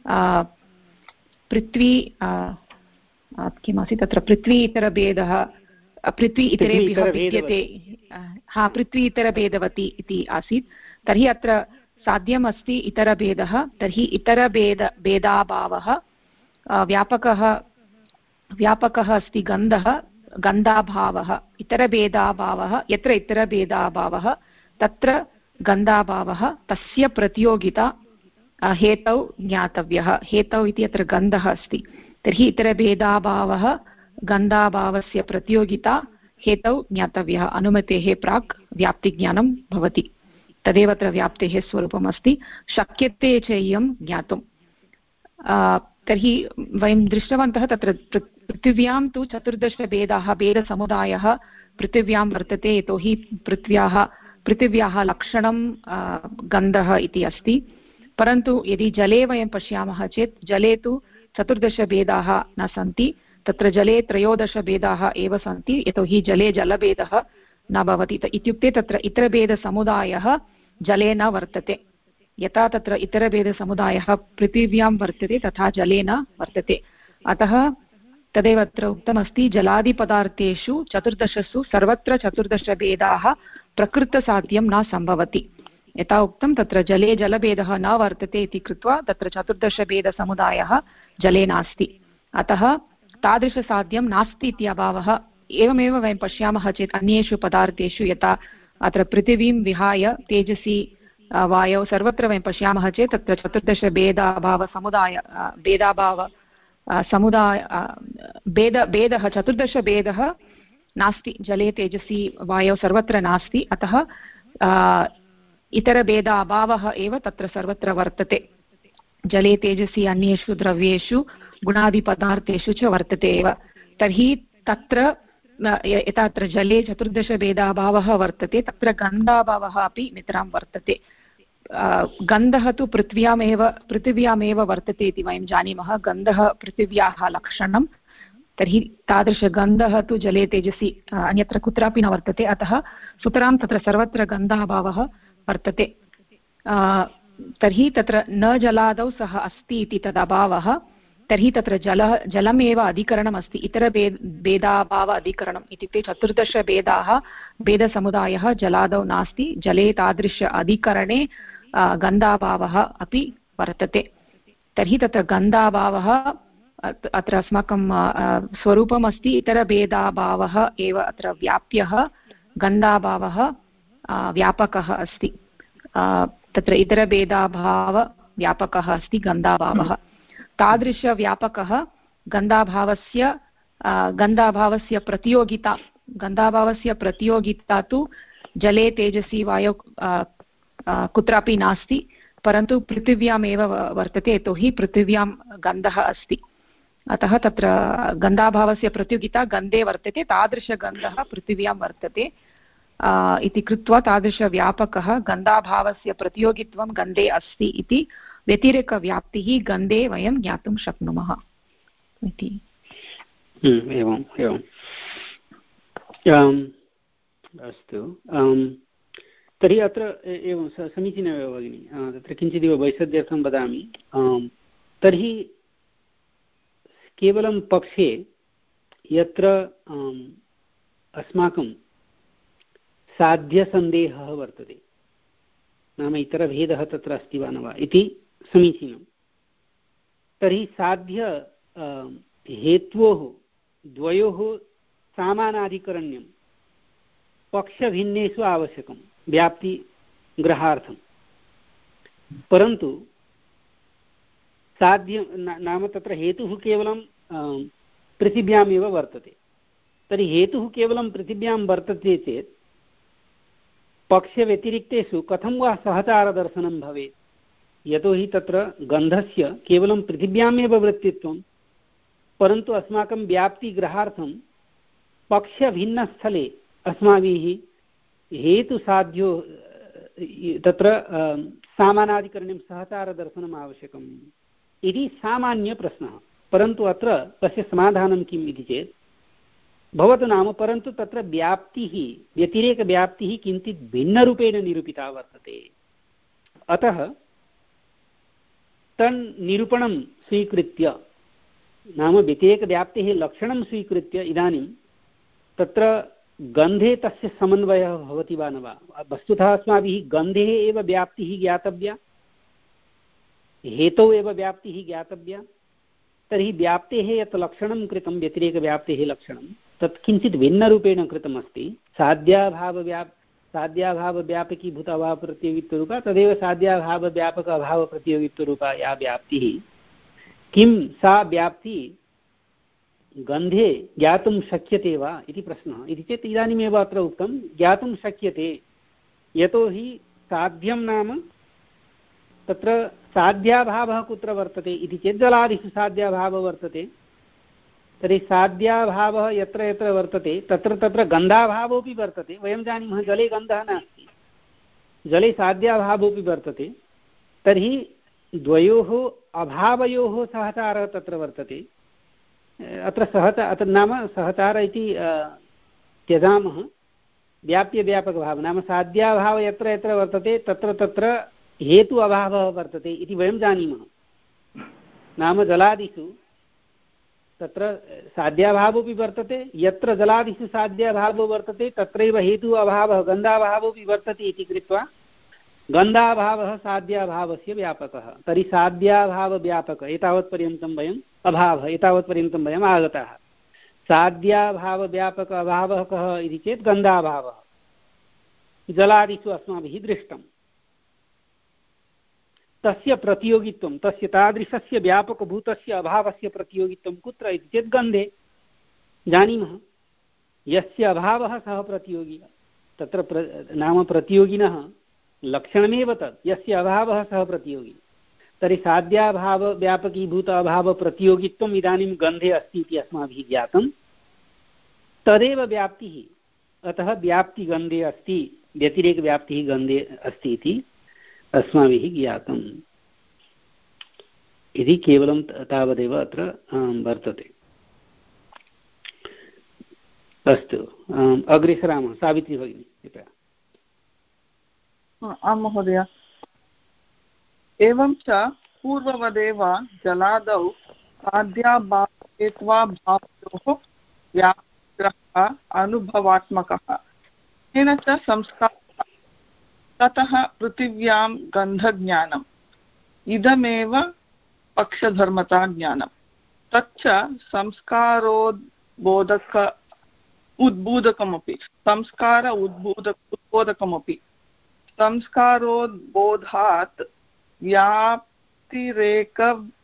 पृथ्वी किमासीत् तत्र पृथ्वी इतरभेदः, पृथ्वी इतरेभ्यः विद्यते, हा पृथ्वी इतरभेदवती इति आसीत्। तर्हि अत्र साध्यम् अस्ति इतरभेदः, तर्हि इतरभेद भेदाभावः व्यापकः व्यापकः अस्ति गन्धः, गन्धाभावः इतरभेदाभावः, यत्र इतरभेदाभावः तत्र गन्धाभावः, तस्य प्रतियोगिता हेतौ ज्ञातव्यः। हेतौ इति अत्र गन्धः अस्ति, तर्हि इतरभेदाभावः गन्धाभावस्य प्रतियोगिता हेतौ ज्ञातव्यः। अनुमतेः प्राक् व्याप्तिज्ञानं भवति। तदेव अत्र व्याप्तेः स्वरूपम् अस्ति। शक्यते च इयं ज्ञातुं। तर्हि वयं दृष्टवन्तः तत्र पृथिव्यां तु चतुर्दशभेदाः, भेदसमुदायः पृथिव्यां वर्तते, यतोहि पृथ्व्याः पृथिव्याः लक्षणं गन्धः इति अस्ति। परन्तु यदि जले वयं पश्यामः चेत् जले तु चतुर्दशभेदाः न सन्ति, तत्र जले त्रयोदशभेदाः एव सन्ति, यतोहि जले जलभेदः न भवति। इत्युक्ते तत्र इतरभेदसमुदायः जले न वर्तते। यथा तत्र इतरभेदसमुदायः पृथिव्यां वर्तते तथा जले न वर्तते। अतः तदेव अत्र उक्तमस्ति, जलादिपदार्थेषु चतुर्दशसु सर्वत्र चतुर्दशभेदाः प्रकृतसाध्यं न सम्भवति। यथा उक्तं तत्र जले जलभेदः न वर्तते इति कृत्वा तत्र चतुर्दशभेदसमुदायः जले नास्ति। अतः तादृशसाध्यं नास्ति इति अभावः। एवमेव वयं पश्यामः चेत् अन्येषु पदार्थेषु, यथा अत्र पृथिवीं विहाय तेजसि वायौ सर्वत्र वयं पश्यामः चेत् तत्र चतुर्दशभेदाभावसमुदाय भेदाभाव समुदाय भेद भेदः चतुर्दशभेदः नास्ति। जले तेजसि वायौ सर्वत्र नास्ति। अतः इतरभेदाभावः एव तत्र सर्वत्र वर्तते। जले तेजसि अन्येषु द्रव्येषु गुणादिपदार्थेषु च वर्तते एव। तर्हि तत्र यथा अत्र जले चतुर्दशभेदाभावः वर्तते तत्र गन्धाभावः अपि नितरां वर्तते। गन्धः तु पृथिव्यामेव पृथिव्यामेव वर्तते इति वयं जानीमः। गन्धः पृथिव्याः लक्षणं, तर्हि तादृशगन्धः तु जले तेजसि अन्यत्र कुत्रापि न वर्तते, अतः सुतरां तत्र सर्वत्र गन्धाभावः वर्तते। तर्हि तत्र न जलादौ सः अस्ति इति तदभावः, तर्हि तत्र जलः जलमेव अधिकरणमस्ति, इतरभेद भेदाभाव अधिकरणम् इत्युक्ते चतुर्दशभेदाः भेदसमुदायः जलादौ नास्ति, जले तादृश अधिकरणे गन्धाभावः अपि वर्तते। तर्हि तत्र गन्धाभावः अत्र अस्माकं स्वरूपम् अस्ति, इतरभेदाभावः एव अत्र व्याप्यः, गन्धाभावः व्यापकः अस्ति। तत्र इतरभेदाभाव व्यापकः अस्ति गन्धाभावः। तादृशव्यापकः गन्धाभावस्य गन्धाभावस्य प्रतियोगिता गन्धाभावस्य प्रतियोगिता तु जले तेजसि वायौ कुत्रापि नास्ति, परन्तु पृथिव्यामेव वर्तते, यतोहि पृथिव्यां गन्धः अस्ति। अतः तत्र गन्धाभावस्य प्रतियोगिता गन्धे वर्तते, तादृशगन्धः पृथिव्यां वर्तते इति कृत्वा तादृशव्यापकः गन्धाभावस्य प्रतियोगित्वं गन्धे अस्ति इति व्यतिरेकव्याप्तिः गन्धे वयं ज्ञातुं शक्नुमः इति। एवम् एवम् अस्तु। तर्हि अत्र एवं समीचीनमेव भगिनि, तत्र किञ्चिदिव वैषद्यर्थं वदामि। तर्हि केवलं पक्षे यत्र अस्माकं साध्यसन्देहः वर्तते, नाम इतरभेदः तत्र अस्ति वा न वा इति समीचीनं, तर्हि साध्य हेत्वोः द्वयोः सामानाधिकरण्यं पक्षभिन्नेषु आवश्यकं व्याप्तिग्रहार्थं, परन्तु साध्य नाम तत्र हेतुः केवलं पृथिव्यामेव वर्तते। तर्हि हेतुः केवलं पृथिव्यां वर्तते चेत् पक्षव्यतिरिक्तेषु कथं वा सहचारदर्शनं भवेत्? यतोहि तत्र गन्धस्य केवलं पृथिव्यामेव वृत्तित्वं, परन्तु अस्माकं व्याप्तिग्रहार्थं पक्षभिन्नस्थले अस्माभिः हेतुसाध्यो तत्र सामानाधिकरण्यं सहचारदर्शनम् आवश्यकम् इति सामान्यप्रश्नः। परन्तु अत्र तस्य समाधानं किम् इति चेत् भवतु नाम, परन्तु तत्र व्याप्तिः व्यतिरेकव्याप्तिः किञ्चित् भिन्नरूपेण निरूपिता वर्तते। अतः तन्निरूपणं स्वीकृत्य, नाम व्यतिरेकव्याप्तेः लक्षणं स्वीकृत्य इदानीं तत्र गन्धे तस्य समन्वयः भवति वा न वा? वस्तुतः अस्माभिः गन्धेः एव व्याप्तिः ज्ञातव्या, हेतौ एव व्याप्तिः ज्ञातव्या। तर्हि व्याप्तेः यत् लक्षणं कृतं व्यतिरेकव्याप्तेः लक्षणं तत् किञ्चित् भिन्नरूपेण कृतमस्ति। साध्याभावव्याप् साध्याभावव्यापकीभूत अभावप्रतियोगित्वरूपा तदेव साध्याभावव्यापक अभावप्रतियोगित्वरूपा या व्याप्तिः, किं सा व्याप्तिः गन्धे ज्ञातुं शक्यते वा इति प्रश्नः। इति चेत् इदानीमेव अत्र उक्तं ज्ञातुं शक्यते, यतोहि साध्यं नाम तत्र साध्याभावः कुत्र वर्तते इति चेत् जलादिषु साध्याभावः वर्तते। तर्हि साध्याभावः यत्र यत्र वर्तते तत्र तत्र गन्धाभावोऽपि वर्तते। वयं जानीमः जले गन्धः नास्ति, जले साध्याभावोऽपि वर्तते। तर्हि द्वयोः अभावयोः सहचारः तत्र वर्तते। अत्र सहचार अत्र नाम सहचार इति त्यजामः, व्याप्यव्यापकभावः नाम साध्याभावः यत्र यत्र वर्तते तत्र तत्र हेतु अभावः वर्तते इति वयं जानीमः। नाम जलादिषु तत्र साध्याभावोऽपि वर्तते, यत्र जलादिषु साध्याभावो वर्तते तत्रैव हेतुः अभावः गन्धाभावोऽपि वर्तते इति कृत्वा गन्धाभावः साध्याभावस्य व्यापकः। तर्हि साध्याभावव्यापकः एतावत्पर्यन्तं वयम् अभावः एतावत्पर्यन्तं वयम् आगताः। साध्याभावव्यापक अभावः कः इति चेत् गन्धाभावः जलादिषु अस्माभिः दृष्टम्। तस्य प्रतियोगित्वं, तस्य तादृशस्य व्यापकभूतस्य अभावस्य प्रतियोगित्वं कुत्र इति चेत् गन्धे जानीमः। यस्य अभावः सः प्रतियोगी, तत्र प्र नाम प्रतियोगिनः लक्षणमेव तत्, यस्य अभावः सः प्रतियोगी। तर्हि साध्याभावव्यापकीभूत अभावप्रतियोगित्वम् इदानीं गन्धे अस्ति इति अस्माभिः ज्ञातं। तदेव व्याप्तिः, अतः व्याप्तिगन्धे अस्ति, व्यतिरेकव्याप्तिः गन्धे अस्ति इति अस्माभिः ज्ञातम् इति केवलं तावदेव अत्र वर्तते। अस्तु, अग्रे सरामः। सावित्री भगिनी कृपया। आं महोदय। एवं च पूर्ववदेव जलादौ आद्याभावयोः व्याग्रहः अनुभवात्मकः, तेन च संस्कारः, ततः पृथिव्यां गन्धज्ञानम्, इदमेव पक्षधर्मता ज्ञानं, तच्च संस्कारोद्बोधक उद्बोधकमपि संस्कार उद्बोधक उद्बोधकमपि संस्कारोद्बोधात् व्याप्तिरेक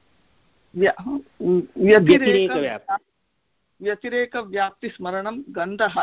व्यतिरेक व्यतिरेकव्याप्तिस्मरणं गन्धः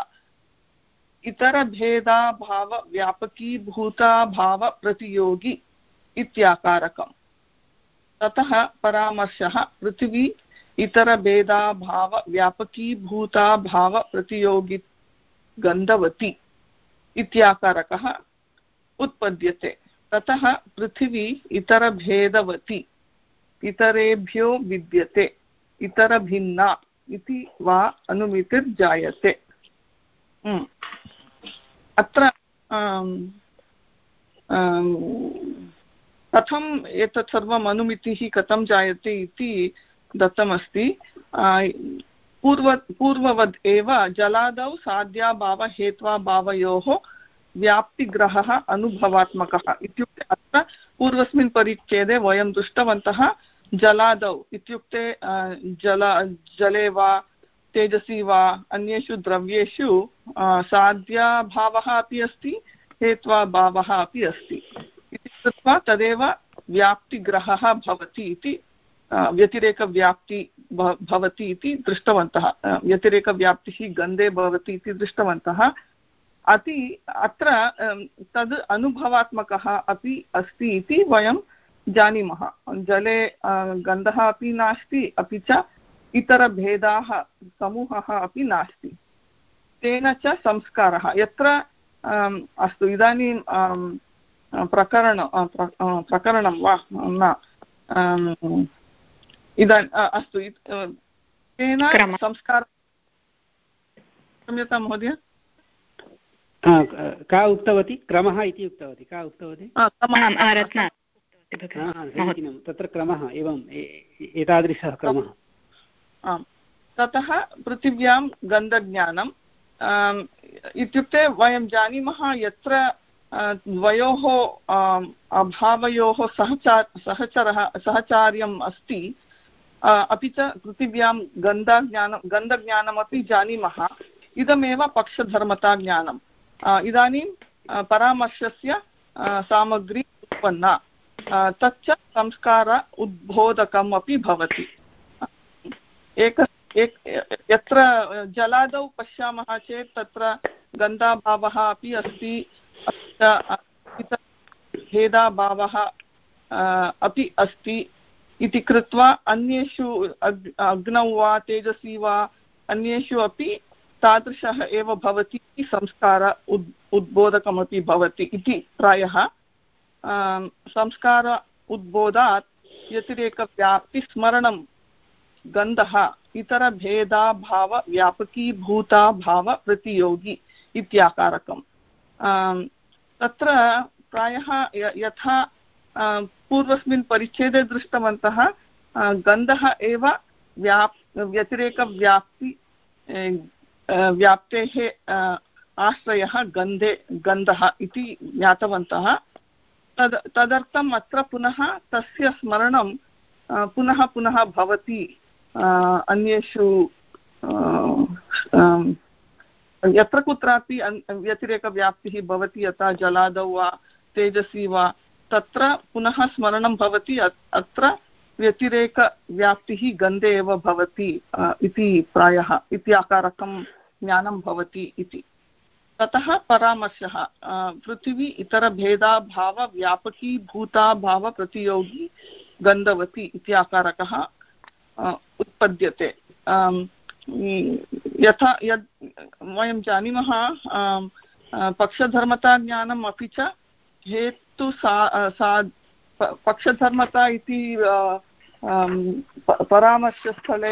इतरभेदाभाव व्यापकीभूताभाव प्रतियोगी इत्याकारकम्। ततः परामर्शः पृथिवी इतरभेदाभाव व्यापकीभूताभाव प्रतियोगी गन्धवती इत्याकारकः उत्पद्यते। ततः पृथिवी इतरभेदवती, इतरेभ्यो विद्यते, इतरभिन्ना इति वा अनुमितिर्जायते। अत्र कथम् एतत् सर्वम् अनुमितिः कथं जायते इति दत्तमस्ति। पूर्व पूर्ववद् एव जलादौ साध्याभावहेत्वाभावयोः व्याप्तिग्रहः अनुभवात्मकः इत्युक्ते अत्र पूर्वस्मिन् परिच्छेदे वयं दृष्टवन्तः जलादौ इत्युक्ते जल जले वा तेजसि वा अन्येषु द्रव्येषु साध्याभावः अपि अस्ति, हेत्वाभावः अपि अस्ति इति कृत्वा तदेव व्याप्तिग्रहः भवति इति व्यतिरेकव्याप्ति भवति इति दृष्टवन्तः। व्यतिरेकव्याप्तिः गन्धे भवति इति दृष्टवन्तः। अति अत्र तद् अनुभवात्मकः अपि अस्ति इति वयं जानीमः। जले गन्धः अपि नास्ति, अपि च इतरभेदाः समूहः अपि नास्ति, तेन च संस्कारः। यत्र अस्तु इदानीं प्रकरण प्रकरणं वा न इदानीम् अस्तु तेन संस्कारः। क्षम्यतां महोदय, का उक्तवती? क्रमः इति उक्तवती। का उक्तवती? समीचीनं, तत्र क्रमः एवम् एतादृशः क्रमः। आम्, ततः पृथिव्यां गन्धज्ञानम् इत्युक्ते वयं जानीमः यत्र द्वयोः अभावयोः सहचार सहचरः सहचार्यम् अस्ति, अपि च पृथिव्यां गन्धज्ञानं गन्धज्ञानमपि जानीमः, इदमेव पक्षधर्मता ज्ञानम्। इदानीं परामर्शस्य सामग्री उत्पन्ना, तच्च संस्कार उद्बोधकम् अपि भवति। एक एक यत्र जलादौ पश्यामः चेत् तत्र गन्धाभावः अपि अस्ति, भेदाभावः अपि अस्ति इति कृत्वा अन्येषु अग्नौ वा तेजसि वा अन्येषु अपि तादृशः एव भवति, संस्कार उद् उद्बोधकमपि भवति इति प्रायः। संस्कार उद्बोधात् व्यतिरेकव्याप्तिस्मरणं गन्धः इतरभेदाभाव व्यापकीभूताभाव प्रतियोगी इत्याकारकम्। तत्र प्रायः यथा पूर्वस्मिन् परिच्छेदे दृष्टवन्तः, गन्धः एव व्याप् व्यतिरेकव्याप्ति व्याप्तेः आश्रयः गन्धे गन्धः इति ज्ञातवन्तः। तद् तदर्थम् अत्र पुनः तस्य स्मरणं पुनः पुनः भवति। अन्येषु यत्र कुत्रापि व्यतिरेकव्याप्तिः भवति, यथा जलादौ वा तेजसि वा, तत्र पुनः स्मरणं भवति। अत्र व्यतिरेकव्याप्तिः गन्धे एव भवति इति प्रायः इत्याकारकं ज्ञानं भवति इति। ततः परामर्शः पृथिवी इतरभेदाभाव व्यापकीभूताभाव प्रतियोगी गन्धवती इत्याकारकः उत्पद्यते। यथा यद् वयं जानीमः पक्षधर्मताज्ञानम् अपि च हेतु सा सा पक्षधर्मता इति परामर्शस्थले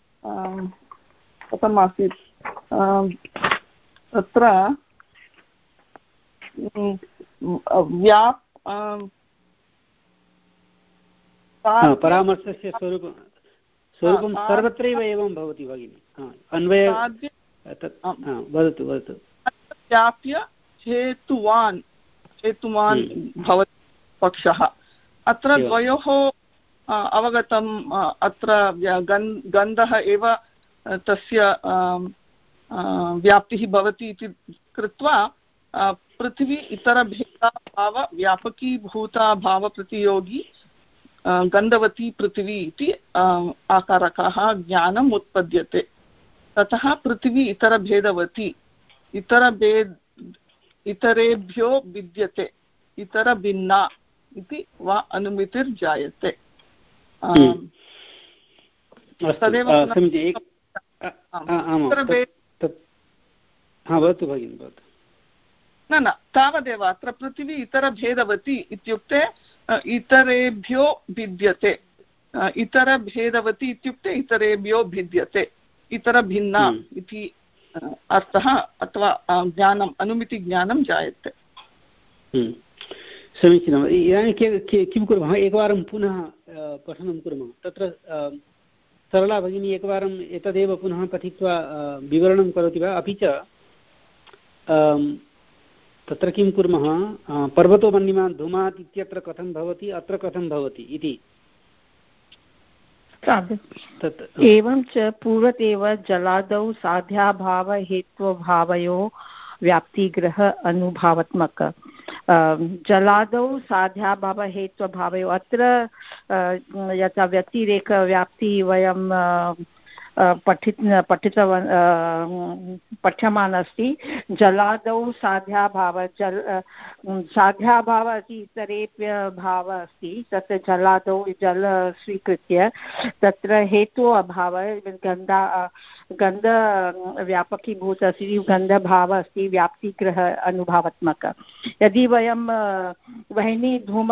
कथमासीत् तत्र व्याप् परामर्शस्य स्वरूपं स्वरूपं सर्वत्रैव एवं भवति भगिनि अन्वय वदतु वदतु व्याप्य हेतुवान् हेतुवान् भवति पक्षः अत्र द्वयोः अवगतम् अत्र गन्धः एव तस्य व्याप्तिः भवति इति कृत्वा पृथ्वी इतरभेदाभाव व्यापकीभूताभावप्रतियोगी गन्धवती पृथ्वी इति आकारकः ज्ञानम् उत्पद्यते ततः पृथ्वी इतरभेदवती इतरभेद इतरेभ्यो भिद्यते इतरभिन्ना इति वा अनुमितिर्जायते तदेव न न तावदेव अत्र पृथिवी इतरभेदवती इत्युक्ते इतरेभ्यो भिद्यते इतरभेदवती इत्युक्ते इतरेभ्यो भिद्यते इतरभिन्ना इति अर्थः अथवा ज्ञानम् अनुमितिज्ञानं जायते। समीचीनम्। इदानीं किं कुर्मः एकवारं पुनः पठनं कुर्मः। तत्र सरला भगिनी एकवारम् एतदेव पुनः पठित्वा विवरणं करोति वा? अपि च तत्र किं कुर्मः पर्वतो वह्निमान् धूमात् इत्यत्र कथं भवति अत्र कथं भवति इति एवं च पूर्वत एव जलादौ साध्याभाव हेत्वभावयोः व्याप्तिग्रह अनुभावात्मक जलादौ साध्याभाव हेत्वभावयोः अत्र यथा व्यतिरेकव्याप्ति वयं पठित पठितवान् पठ्यमान् अस्ति। जलादौ साध्याभाव जल साध्याभाव इति इतरेभ्य भावः अस्ति तत्र जलादौ जल स्वीकृत्य तत्र हेतु अभावः गन्धा गन्ध व्यापकीभूत अस्ति गन्धभावः अस्ति व्याप्तिग्रह अनुभावात्मक। यदि वयं वह्नि धूम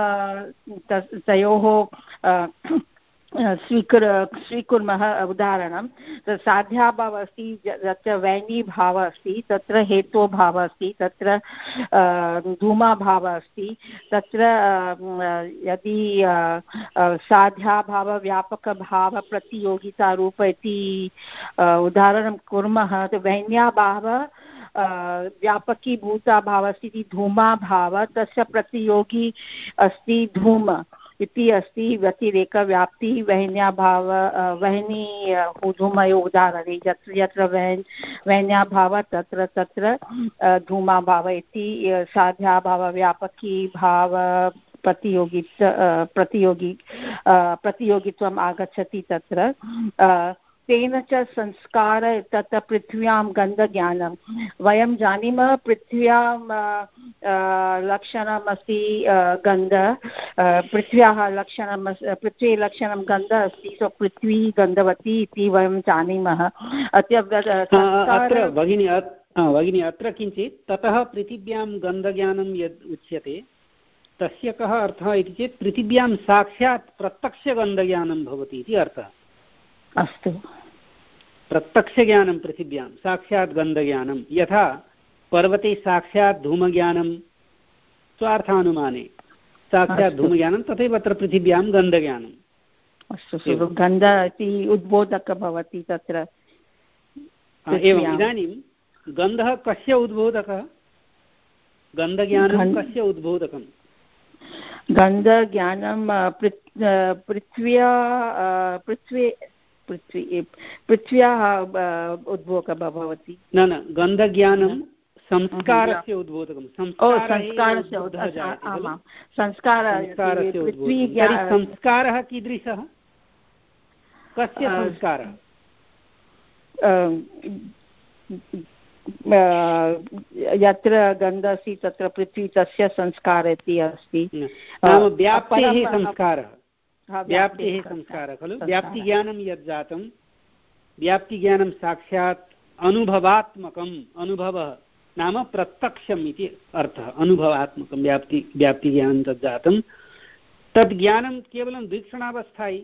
तयोः स्वीकुर् स्वीकुर्मः उदाहरणं साध्याभावः अस्ति तत्र वह्निभावः अस्ति तत्र हेतोभावः अस्ति तत्र धूमाभावः अस्ति तत्र यदि साध्याभाव व्यापकभाव प्रतियोगितारूप इति उदाहरणं कुर्मः तो वह्न्याभावः व्यापकीभूताभावः अस्ति धूमाभावः तस्य प्रतियोगी अस्ति धूम इति अस्ति व्यतिरेकव्याप्ति वह्न्याभाव वह्नि धूमयोः उदाहरणे यत्र यत्र वह्न् वह्न्याभावः तत्र तत्र धूमाभावः इति साध्याभाव व्यापकी भाव प्रतियोगि प्रतियोगि प्रतियोगित्वम् आगच्छति तत्र तेन च संस्कार तत् पृथ्व्यां गन्धज्ञानं वयं जानीमः पृथ्व्यां लक्षणम् अस्ति गन्ध पृथ्व्याः लक्षणं पृथ्वी लक्षणं गन्ध अस्ति सो पृथ्वी गन्धवती इति वयं जानीमः। अत्र भगिनी भगिनी अत्र किञ्चित् ततः पृथिव्यां गन्धज्ञानं यद् उच्यते तस्य कः अर्थः इति चेत् पृथिव्यां साक्षात् प्रत्यक्षगन्धज्ञानं भवति इति अर्थः। अस्तु प्रत्यक्षज्ञानं पृथिव्यां साक्षात् गन्धज्ञानं यथा पर्वते साक्षात् धूमज्ञानं स्वार्थानुमाने साक्षात् धूमज्ञानं तथैव अत्र पृथिव्यां गन्धज्ञानं। अस्तु गन्ध इति उद्बोधकः भवति तत्र। एवम् इदानीं गन्धः कस्य उद्बोधकः गन्धज्ञानं कस्य उद्बोधकं? गन्धज्ञानं पृथ्व्या पृथ्वी पृथ्वी पृथ्व्याः उद्बोधकः भवति। न न गन्धज्ञानं संस्कारस्य उद्बोधकं संस्कारस्य संस्कारः कीदृशः कस्य संस्कारः? यत्र गन्ध अस्ति तत्र पृथ्वी तस्य संस्कारः इति अस्ति। नाम व्याप्तेः संस्कारः व्याप्तेः संस्कारः खलु व्याप्तिज्ञानं यत् जातं व्याप्तिज्ञानं साक्षात् अनुभवात्मकम् अनुभवः नाम प्रत्यक्षम् इति अर्थः अनुभवात्मकं व्याप्ति व्याप्तिज्ञानं तद् जातं तद् ज्ञानं केवलं वीक्षणावस्थायि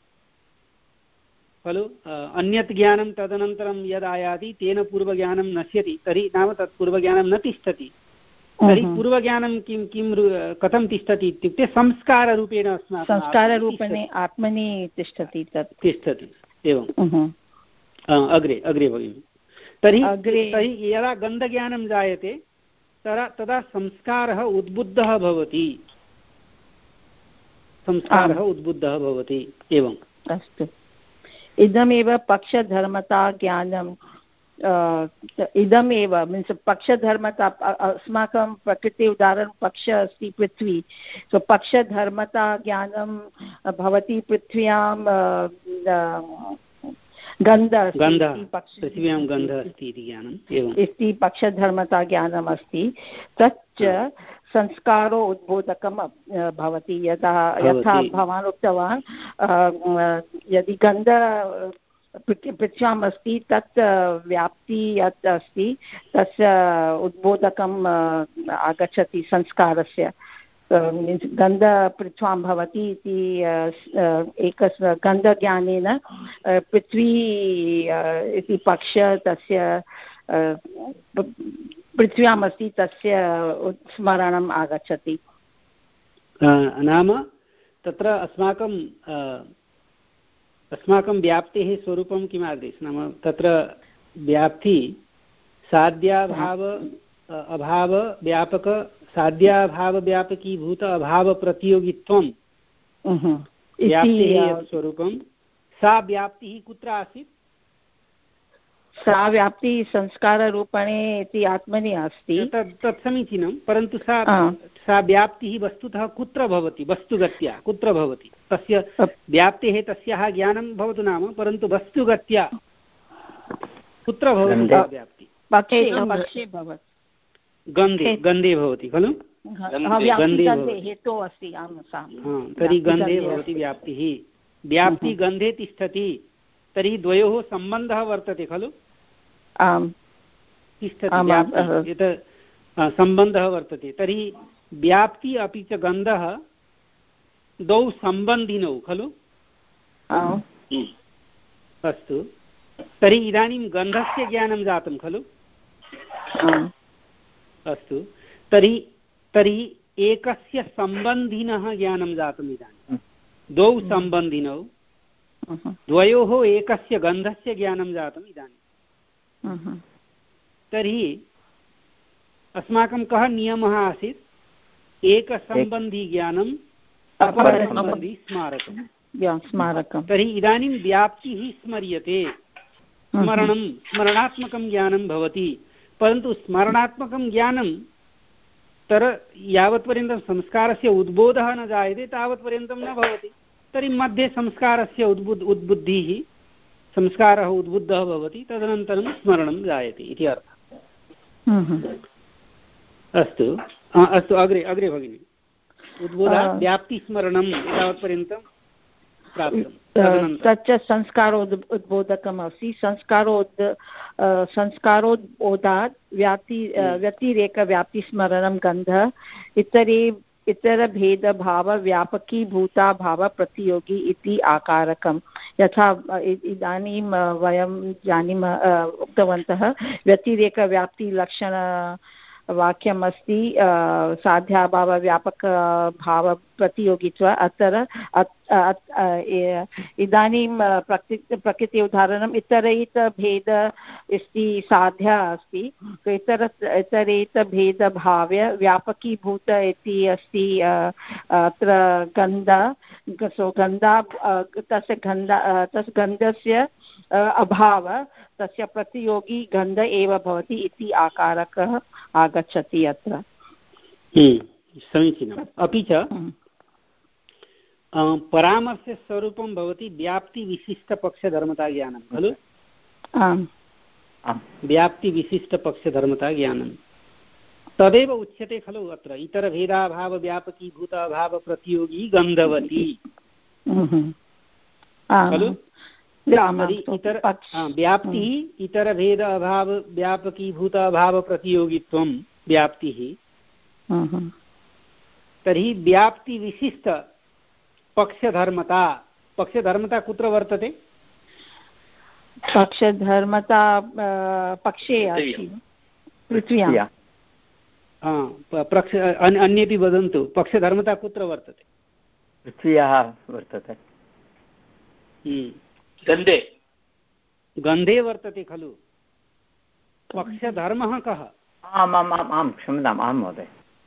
खलु अन्यत् ज्ञानं तदनन्तरं यद् आयाति तेन पूर्वज्ञानं नश्यति तर्हि नाम तत् पूर्वज्ञानं न तिष्ठति तर्हि पूर्वज्ञानं किं किं कथं तिष्ठति इत्युक्ते संस्काररूपेण अस्माकं संस्काररूपेण आत्मनि तिष्ठति तत् तिष्ठति एवं अग्रे अग्रे भगिनि तर्हि तर्हि यदा गन्धज्ञानं जायते तदा तदा संस्कारः उद्बुद्धः भवति संस्कारः उद्बुद्धः भवति एवम् अस्तु इदमेव पक्षधर्मता ज्ञानं इदमेव मीन्स् पक्षधर्मता अस्माकं प्रकृति उदाहरणं पक्ष अस्ति पृथ्वी सो पक्षधर्मता ज्ञानं भवति पृथ्व्यां गन्धः पृथिव्यां गन्धः अस्ति इति ज्ञानम् एवम् इति पक्षधर्मता ज्ञानम् अस्ति तच्च संस्कारो उद्बोधकं भवति यथा यथा भवान् उक्तवान् यदि गन्ध पृथ्व्याम् अस्ति तत् व्याप्ति यत् अस्ति तस्य उद्बोधकम् आगच्छति संस्कारस्य मीन्स् गन्ध पृथ्व्यां भवति इति एकस्य गन्धज्ञानेन पृथ्वी इति पक्ष तस्य पृथ्व्याम् अस्ति तस्य स्मरणम् आगच्छति नाम तत्र अस्माकं अस्माकं व्याप्तेः स्वरूपं किम् आदेश नाम तत्र व्याप्ति साध्याभाव अभाव व्यापक साध्याभावव्यापकीभूत अभावप्रतियोगित्वं व्याप्तेः स्वरूपं सा व्याप्तिः कुत्र आसीत् सा व्याप्ति संस्काररूपेण इति आत्मनि अस्ति तत् तत् समीचीनं परन्तु सा सा व्याप्तिः वस्तुतः कुत्र भवति वस्तुगत्या कुत्र भवति तस्य व्याप्तेः तस्याः ज्ञानं भवतु नाम परन्तु वस्तुगत्या कुत्र भवति सा व्याप्ति पक्षे भवति गन्धे गन्धे भवति खलु हेतुः अस्ति तर्हि गन्धे भवति व्याप्तिः व्याप्तिगन्धे तिष्ठति तर्हि द्वयोः सम्बन्धः वर्तते खलु तिष्ठति यत् सम्बन्धः वर्तते तर्हि व्याप्ति अपि च गन्धः द्वौ सम्बन्धिनौ खलु अस्तु तर्हि इदानीं गन्धस्य ज्ञानं जातं खलु अस्तु तर्हि तर्हि एकस्य सम्बन्धिनः ज्ञानं जातम् इदानीं द्वौ सम्बन्धिनौ द्वयोः एकस्य गन्धस्य ज्ञानं जातम् इदानीं तर्हि अस्माकं कः नियमः आसीत् एकसम्बन्धी ज्ञानम् अपरसम्बन्धी स्मारकं स्मारकं तर्हि इदानीं व्याप्तिः स्मर्यते स्मरणं स्मरणात्मकं ज्ञानं भवति परन्तु स्मरणात्मकं ज्ञानं तर यावत्पर्यन्तं संस्कारस्य उद्बोधः न जायते तावत्पर्यन्तं न भवति तर्हि मध्ये संस्कारस्य उद्बुद् उद्बुद्धिः संस्कारः उद्बुद्धः भवति तदनन्तरं स्मरणं जायते इति अर्थः अस्तु अस्तु अग्रे अग्रे भगिनि उद्बोधः व्याप्तिस्मरणं यावत्पर्यन्तं प्राप्तं तच्च संस्कारो उद्बोधकम् अस्ति संस्कारोद् संस्कारोद्बोधात् व्याप्ति व्यतिरेकव्याप्तिस्मरणं गन्धः इतरे इतरभेदभावव्यापकीभूताभावप्रतियोगी इति आकारकं यथा इदानीं वयं जानीमः उक्तवन्तः व्यतिरेकव्याप्तिलक्षण वाक्यम् अस्ति साध्याभावव्यापकभावप्रतियोगित्व अत्र इदानीं प्रकृति प्रकृति उदाहरणम् इतरेतरभेद अस्ति साध्या अस्ति इतर इतरेतरभेदभाव्य व्यापकीभूत इति अस्ति अत्र गन्ध सो गन्धा तस्य गन्ध तस्य गन्धस्य अभाव तस्य प्रतियोगी गन्ध एव भवति इति आकारकः आगच्छति अत्र समीचीनम् अपि च परामर्शस्वरूपं भवति व्याप्तिविशिष्टपक्षधर्मता ज्ञानं खलु व्याप्तिविशिष्टपक्षधर्मता ज्ञानं तदेव उच्यते खलु अत्र इतरभेदाभावव्यापकीभूत अभावप्रतियोगी गन्धवती खलु इतर व्याप्तिः इतरभेद अभाव व्यापकीभूत अभाव प्रतियोगित्वं व्याप्तिः। तर्हि व्याप्तिविशिष्ट पक्षधर्मता पक्षधर्मता कुत्र वर्तते? पक्षधर्मता पक्षे अस्ति पृथ्व्यां। अन्येपि वदन्तु, पक्षधर्मता कुत्र वर्तते? पृथ्व्याः वर्तते। गन्धे गन्धे वर्तते खलु। पक्षधर्मः कः? आम् आम् आम् आम् क्षम्यताम्, आं महोदय।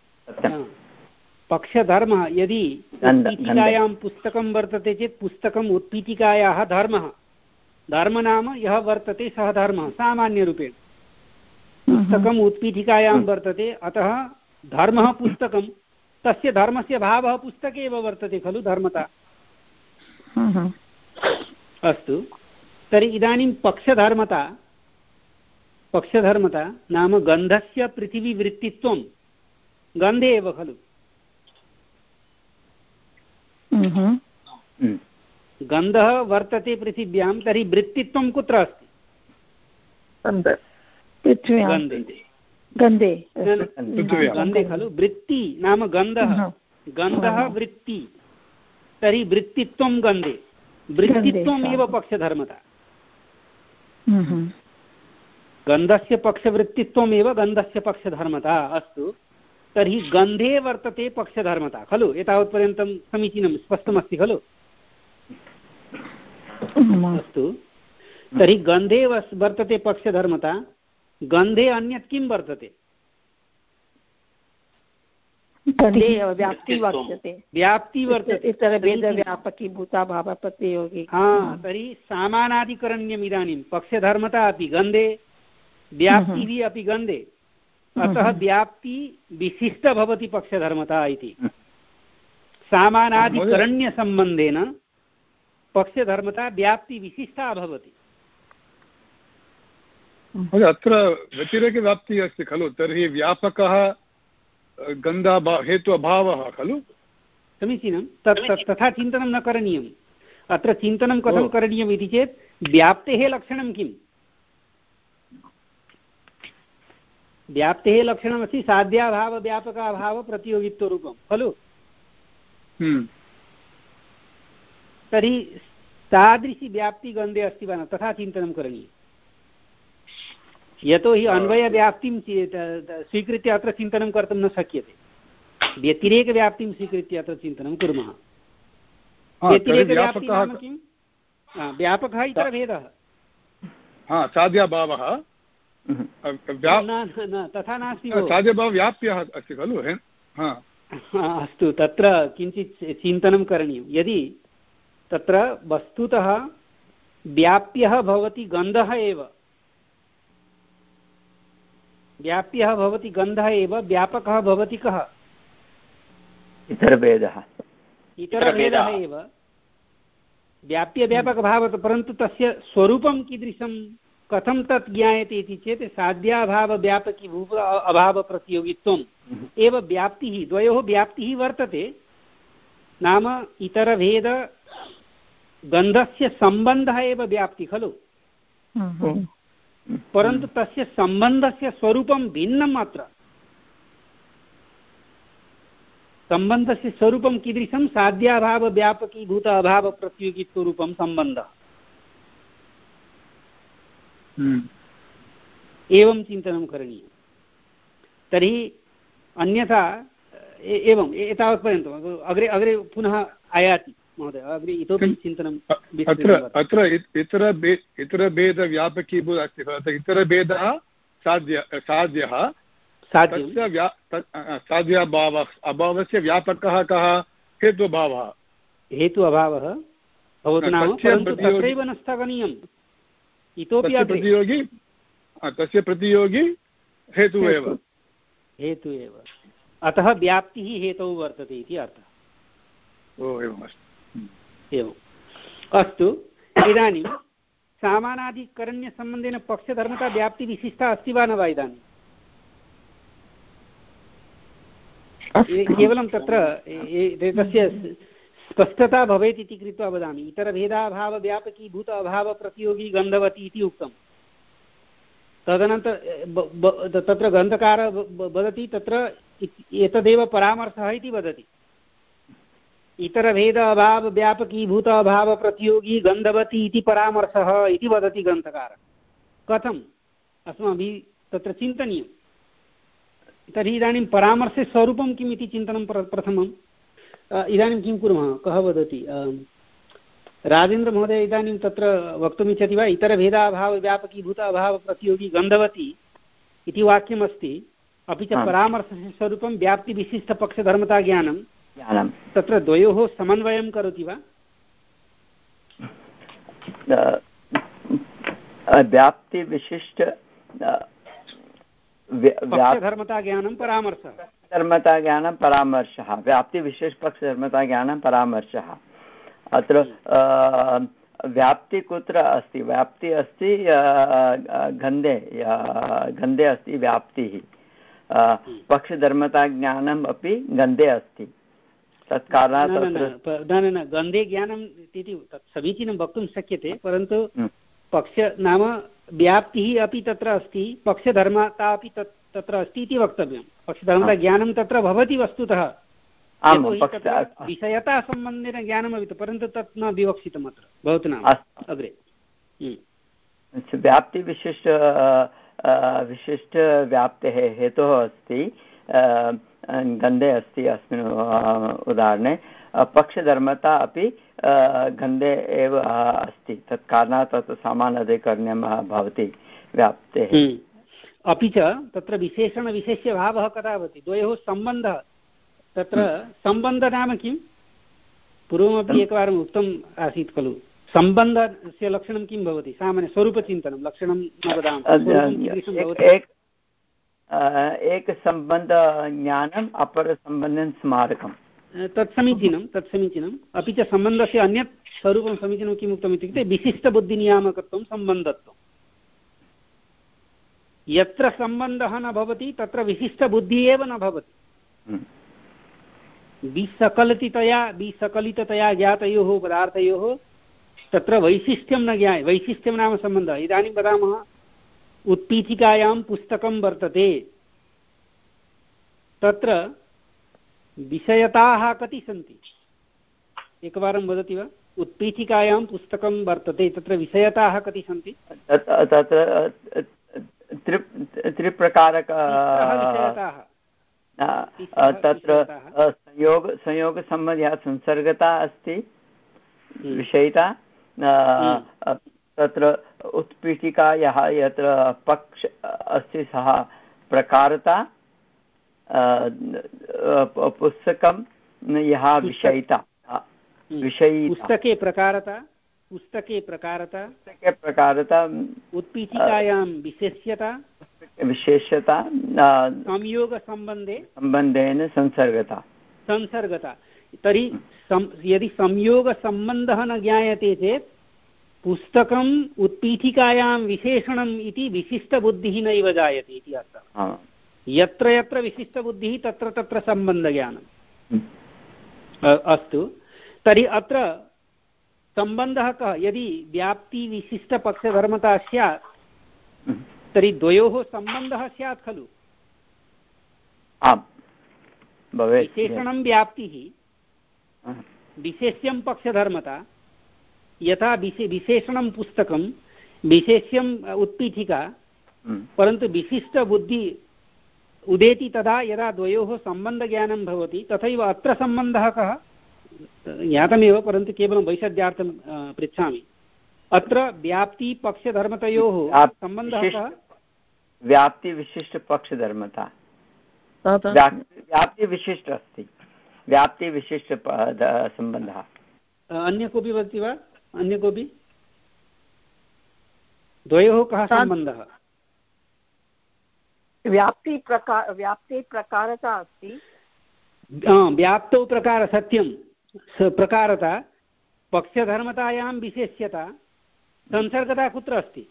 पक्षधर्मः यदि उत्पीठिकायां पुस्तकं वर्तते चेत् पुस्तकम् उत्पीठिकायाः धर्मः। धर्म नाम यः वर्तते सः धर्मः सामान्यरूपेण। पुस्तकम् उत्पीठिकायां वर्तते, अतः धर्मः पुस्तकं, तस्य धर्मस्य भावः पुस्तके एव वर्तते खलु धर्मता। अस्तु, तर्हि इदानीं पक्षधर्मता पक्षधर्मता नाम गन्धस्य पृथिवीवृत्तित्वं गन्धे एव खलु। गन्धः वर्तते पृथिव्यां, तर्हि वृत्तित्वं कुत्र अस्ति? गन्धे गन्धे खलु। वृत्ति नाम गन्धः, गन्धः वृत्ति, तर्हि वृत्तित्वं गन्धे, वृत्तित्वमेव पक्षधर्मता। गन्धस्य पक्षवृत्तित्वमेव गन्धस्य पक्षधर्मता। अस्तु, तर्हि गन्धे वर्तते पक्षधर्मता खलु। एतावत्पर्यन्तं समीचीनं स्पष्टमस्ति खलु। अस्तु, तर्हि गन्धे वर्तते पक्षधर्मता। गन्धे अन्यत् किं वर्तते? व्याप्ति वर्तते। व्याप्ति वर्तते इतरभेदव्यापकीभूताभावप्रतियोगी। हा, तर्हि सामानाधिकरण्यम्। इदानीं पक्षधर्मता अपि गन्धे, व्याप्तिः अपि गन्धे, अतः व्याप्ति विशिष्ट भवति पक्षधर्मता इति। सामानाधिकरण्यसम्बन्धेन पक्षधर्मता व्याप्तिविशिष्टा भवति। अत्र व्यतिरेकव्याप्तिः अस्ति खलु, तर्हि व्यापकः गन्धा हेतु अभावः खलु। समीचीनं, तत् तथा चिन्तनं न करणीयम्। अत्र चिन्तनं कथं करणीयम् इति चेत् व्याप्तेः लक्षणं किम्? व्याप्तेः लक्षणमस्ति साध्याभाव व्यापकाभाव प्रतियोगित्वरूपं खलु। तर्हि तादृशी व्याप्ति गन्धे अस्ति वा न, तथा चिन्तनं करणीयम्। यतोहि अन्वयव्याप्तिं स्वीकृत्य अत्र चिन्तनं कर्तुं न शक्यते। व्यतिरेकव्याप्तिं स्वीकृत्य अत्र चिन्तनं कुर्मः। व्यतिरेकव्याप्तिः नाम किं? व्यापकः इतरभेदः। साध्याभावः तथा नास्ति। साध्यभावः व्याप्यः अस्ति खलु। अस्तु, तत्र किञ्चित् चिन्तनं करणीयं। यदि तत्र वस्तुतः व्याप्यः भवति गन्धः एव, व्याप्यः भवति गन्धः एव, व्यापकः भवति कः? इतरभेदः इतरभेदः एव व्याप्यव्यापकभावः। परन्तु तस्य स्वरूपं कीदृशं, कथं तत् ज्ञायते इति चेत् साध्याभावव्यापकीभूत अभावप्रतियोगित्वम् एव व्याप्तिः। द्वयोः व्याप्तिः वर्तते, नाम इतरभेद गन्धस्य सम्बन्धः एव व्याप्ति खलु। परन्तु तस्य सम्बन्धस्य स्वरूपं भिन्नम्। अत्र सम्बन्धस्य स्वरूपं कीदृशं? साध्याभावव्यापकीभूत अभावप्रतियोगित्वरूपं सम्बन्धः। एवं चिन्तनं करणीयं। तर्हि अन्यथा एवं एतावत्पर्यन्तम्। अग्रे अग्रे पुनः आयाति महोदय, अग्रे इतोपि चिन्तनं। अत्र अत्र इतर इतरभेदव्यापकीभूत अस्ति खलु। इतरभेदः साध्य साध्यः, साध्याभावः अभावस्य व्यापकः कः? हेतुभावः। हेतु अभावः भवतु नाम, परन्तु तत्रैव न स्थगनीयम्। इतोपि प्रतियोगी तस्य प्रतियोगी हेतु एव हेतु एव अतः व्याप्तिः हेतौ वर्तते इति अर्थः। ओ एवमस्ति। एवम् अस्तु। इदानीं सामानाधिकरण्यसम्बन्धेन पक्षधर्मता व्याप्तिविशिष्टा अस्ति वा न वा? इदानीं केवलं तत्र तस्य स्पष्टता भवेत् इति कृत्वा वदामि। इतरभेदाभावव्यापकीभूत अभावप्रतियोगी गन्धवती इति उक्तं। तदनन्तरं तत्र ग्रन्थकारः वदति तत्र एतदेव परामर्शः इति वदति। इतरभेद अभाव व्यापकीभूत अभाव प्रतियोगी गन्धवती इति परामर्शः इति वदति ग्रन्थकारः। कथम् अस्माभिः तत्र चिन्तनीयं। तर्हि इदानीं परामर्शे स्वरूपं किम् इति चिन्तनं प्रथमम्। इदानीं किं कुर्मः, कः वदति? राजेन्द्रमहोदय इदानीं तत्र वक्तुमिच्छति वा? इतरभेदाभाव व्यापकीभूत अभाव प्रतियोगी गन्धवती इति वाक्यमस्ति, अपि च परामर्शस्य स्वरूपं व्याप्तिविशिष्टपक्षधर्मताज्ञानं, तत्र द्वयोः समन्वयं करोति वा? व्याप्तिविशिष्ट पक्षधर्मताज्ञानं परामर्शः धर्मताज्ञानं परामर्शः व्याप्तिविशेषपक्षधर्मताज्ञानं परामर्शः। अत्र व्याप्ति कुत्र अस्ति? व्याप्ति अस्ति गन्धे, गन्धे अस्ति व्याप्तिः। पक्षधर्मताज्ञानम् अपि गन्धे अस्ति। तत्कारणात् न न गन्धे ज्ञानम् इति तत् समीचीनं वक्तुं शक्यते, परन्तु पक्ष नाम व्याप्तिः अपि तत्र अस्ति, पक्षधर्मता अपि तत् तत्र अस्ति इति वक्तव्यं। पक्षधर्मता ज्ञानं तत्र भवति वस्तुतः, विषयता सम्बन्धेन ज्ञानमपि, परन्तु तत् न विवक्षितम् अत्र भवतु नाम अग्रे। व्याप्तिविशिष्ट विशिष्टव्याप्तेः हेतुः अस्ति गन्धे अस्ति। अस्मिन् उदाहरणे पक्षधर्मता अपि गन्धे एव अस्ति। तत् कारणात् तत् सामानाधिकरण्यं भवति व्याप्तेः। अपि च तत्र विशेषणविशेष्यभावः कदा भवति? द्वयोः सम्बन्धः। तत्र सम्बन्धः नाम किं? पूर्वमपि एकवारम् उक्तम् आसीत् खलु। सम्बन्धस्य लक्षणं किं भवति? सामान्य स्वरूपचिन्तनं, लक्षणं न वदामः। एकसम्बन्धज्ञानम् अपरसम्बन्धं स्मारकम्। तत् समीचीनं, तत् समीचीनम्। अपि च सम्बन्धस्य अन्यत् स्वरूपं समीचीनं किम् उक्तम् इत्युक्ते विशिष्टबुद्धिनियामकत्वं, सम्बन्धत्वं। यत्र सम्बन्धः न भवति तत्र विशिष्टबुद्धिः एव न भवति। विसकलिततया विसकलिततया ज्ञातयोः पदार्थयोः तत्र वैशिष्ट्यं न ज्ञायते। वैशिष्ट्यं नाम सम्बन्धः। इदानीं वदामः उत्पीठिकायां पुस्तकं वर्तते, तत्र विषयताः कति सन्ति? एकवारं वदति वा? उत्पीठिकायां पुस्तकं वर्तते, तत्र विषयताः कति सन्ति? तत्र त्रिप्रकारक तत्र संयोग संयोगसम्बन्धः संसर्गता अस्ति, विषयता। तत्र उत्पीठिकायाः यत्र पक्ष अस्ति सः प्रकारता, पुस्तकं यः विषयिता विषयी पुस्तके प्रकारता पुस्तके प्रकारता पुस्तके प्रकारता उत्पीठिकायां विशेष्यता विशेष्यता संयोगसम्बन्धे सम्बन्धेन संसर्गता संसर्गता। तर्हि यदि संयोगसम्बन्धः न ज्ञायते चेत् पुस्तकम् उत्पीठिकायां विशेषणम् इति विशिष्टबुद्धिः नैव जायते इति अर्थः। यत्र यत्र विशिष्टबुद्धिः तत्र तत्र सम्बन्धज्ञानम्। अस्तु, तर्हि अत्र सम्बन्धः कः? यदि व्याप्तिविशिष्टपक्षधर्मता स्यात् तर्हि द्वयोः सम्बन्धः स्यात् खलु। विशेषणं व्याप्तिः, विशेष्यं पक्षधर्मता। यथा विशेषणं पुस्तकं, विशेष्यम् उत्पीठिका, परन्तु विशिष्टबुद्धि उदेति तदा यदा द्वयोः सम्बन्धज्ञानं भवति। तथैव अत्र सम्बन्धः कः? ज्ञातमेव, परन्तु केवलं वैषद्यार्थं पृच्छामि। अत्र व्याप्तिपक्षधर्मतयोः सम्बन्धः कः? व्याप्तिविशिष्टपक्षधर्मता। व्याप्तिविशिष्ट अस्ति, व्याप्तिविशिष्ट सम्बन्धः। अन्य कोऽपि वदति वा? अन्य कोऽपि? द्वयोः कः सम्बन्धः? व्याप्ति प्रकार व्याप्ति प्रकारता अस्ति। व्याप्तौ प्रकार सत्यं प्रकारता, पक्षधर्मतायां विशेष्यता, संसर्गता कुत्र अस्ति?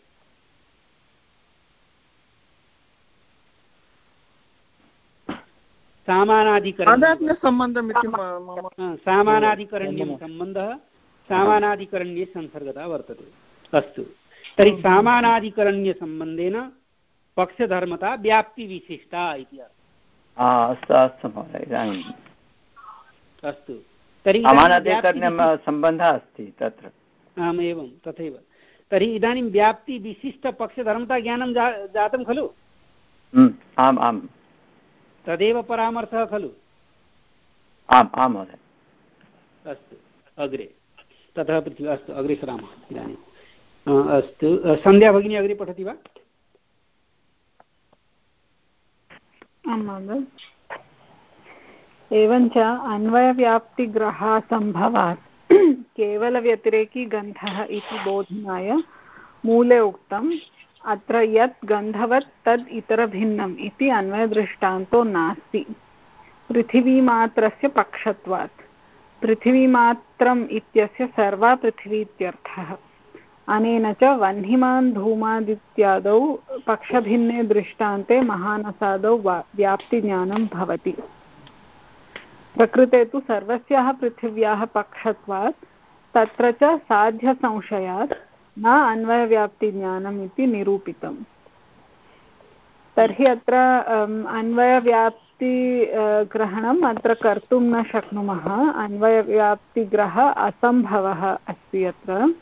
सामानाधिकरण्यं सामानाधिकरण्यं सम्बन्धः सामानाधिकरण्ये संसर्गता वर्तते। अस्तु, तर्हि सामानाधिकरण्यसम्बन्धेन पक्षधर्मता व्याप्तिविशिष्टा इति अस्तु अस्तु महोदय। इदानीम् अस्तु, तर्हि सम्बन्धः अस्ति तत्र। आम्, एवं तथैव। तर्हि इदानीं व्याप्तिविशिष्टपक्षधर्मता ज्ञानं जा जातं खलु? आम् आम्, तदेव परामर्थः खलु? आम् आम् महोदय। अस्तु, अग्रे ततः पृथ्वी। अस्तु, अग्रे सरामः इदानीम्। अस्तु, सन्ध्या भगिनी अग्रे पठति वा? आं महोदय। एवञ्च अन्वयव्याप्तिग्रहासम्भवात् केवलव्यतिरेकी गन्धः इति बोधनाय मूले उक्तम्। अत्र यत् गन्धवत् तद् इतरभिन्नम् इति अन्वयदृष्टान्तो नास्ति पृथिवीमात्रस्य पक्षत्वात्। पृथिवीमात्रम् इत्यस्य सर्वा पृथिवी इत्यर्थः। अनेन च वह्निमान् धूमादित्यादौ पक्षभिन्ने दृष्टान्ते महानसादौ व्याप्तिज्ञानं भवति। प्रकृते तु सर्वस्याः पृथिव्याः पक्षत्वात् तत्र च साध्यसंशयात् न अन्वयव्याप्तिज्ञानम् इति निरूपितम्। तर्हि अत्र अन्वयव्याप्तिग्रहणम् अत्र कर्तुं न शक्नुमः। अन्वयव्याप्तिग्रह असम्भवः अस्ति अत्र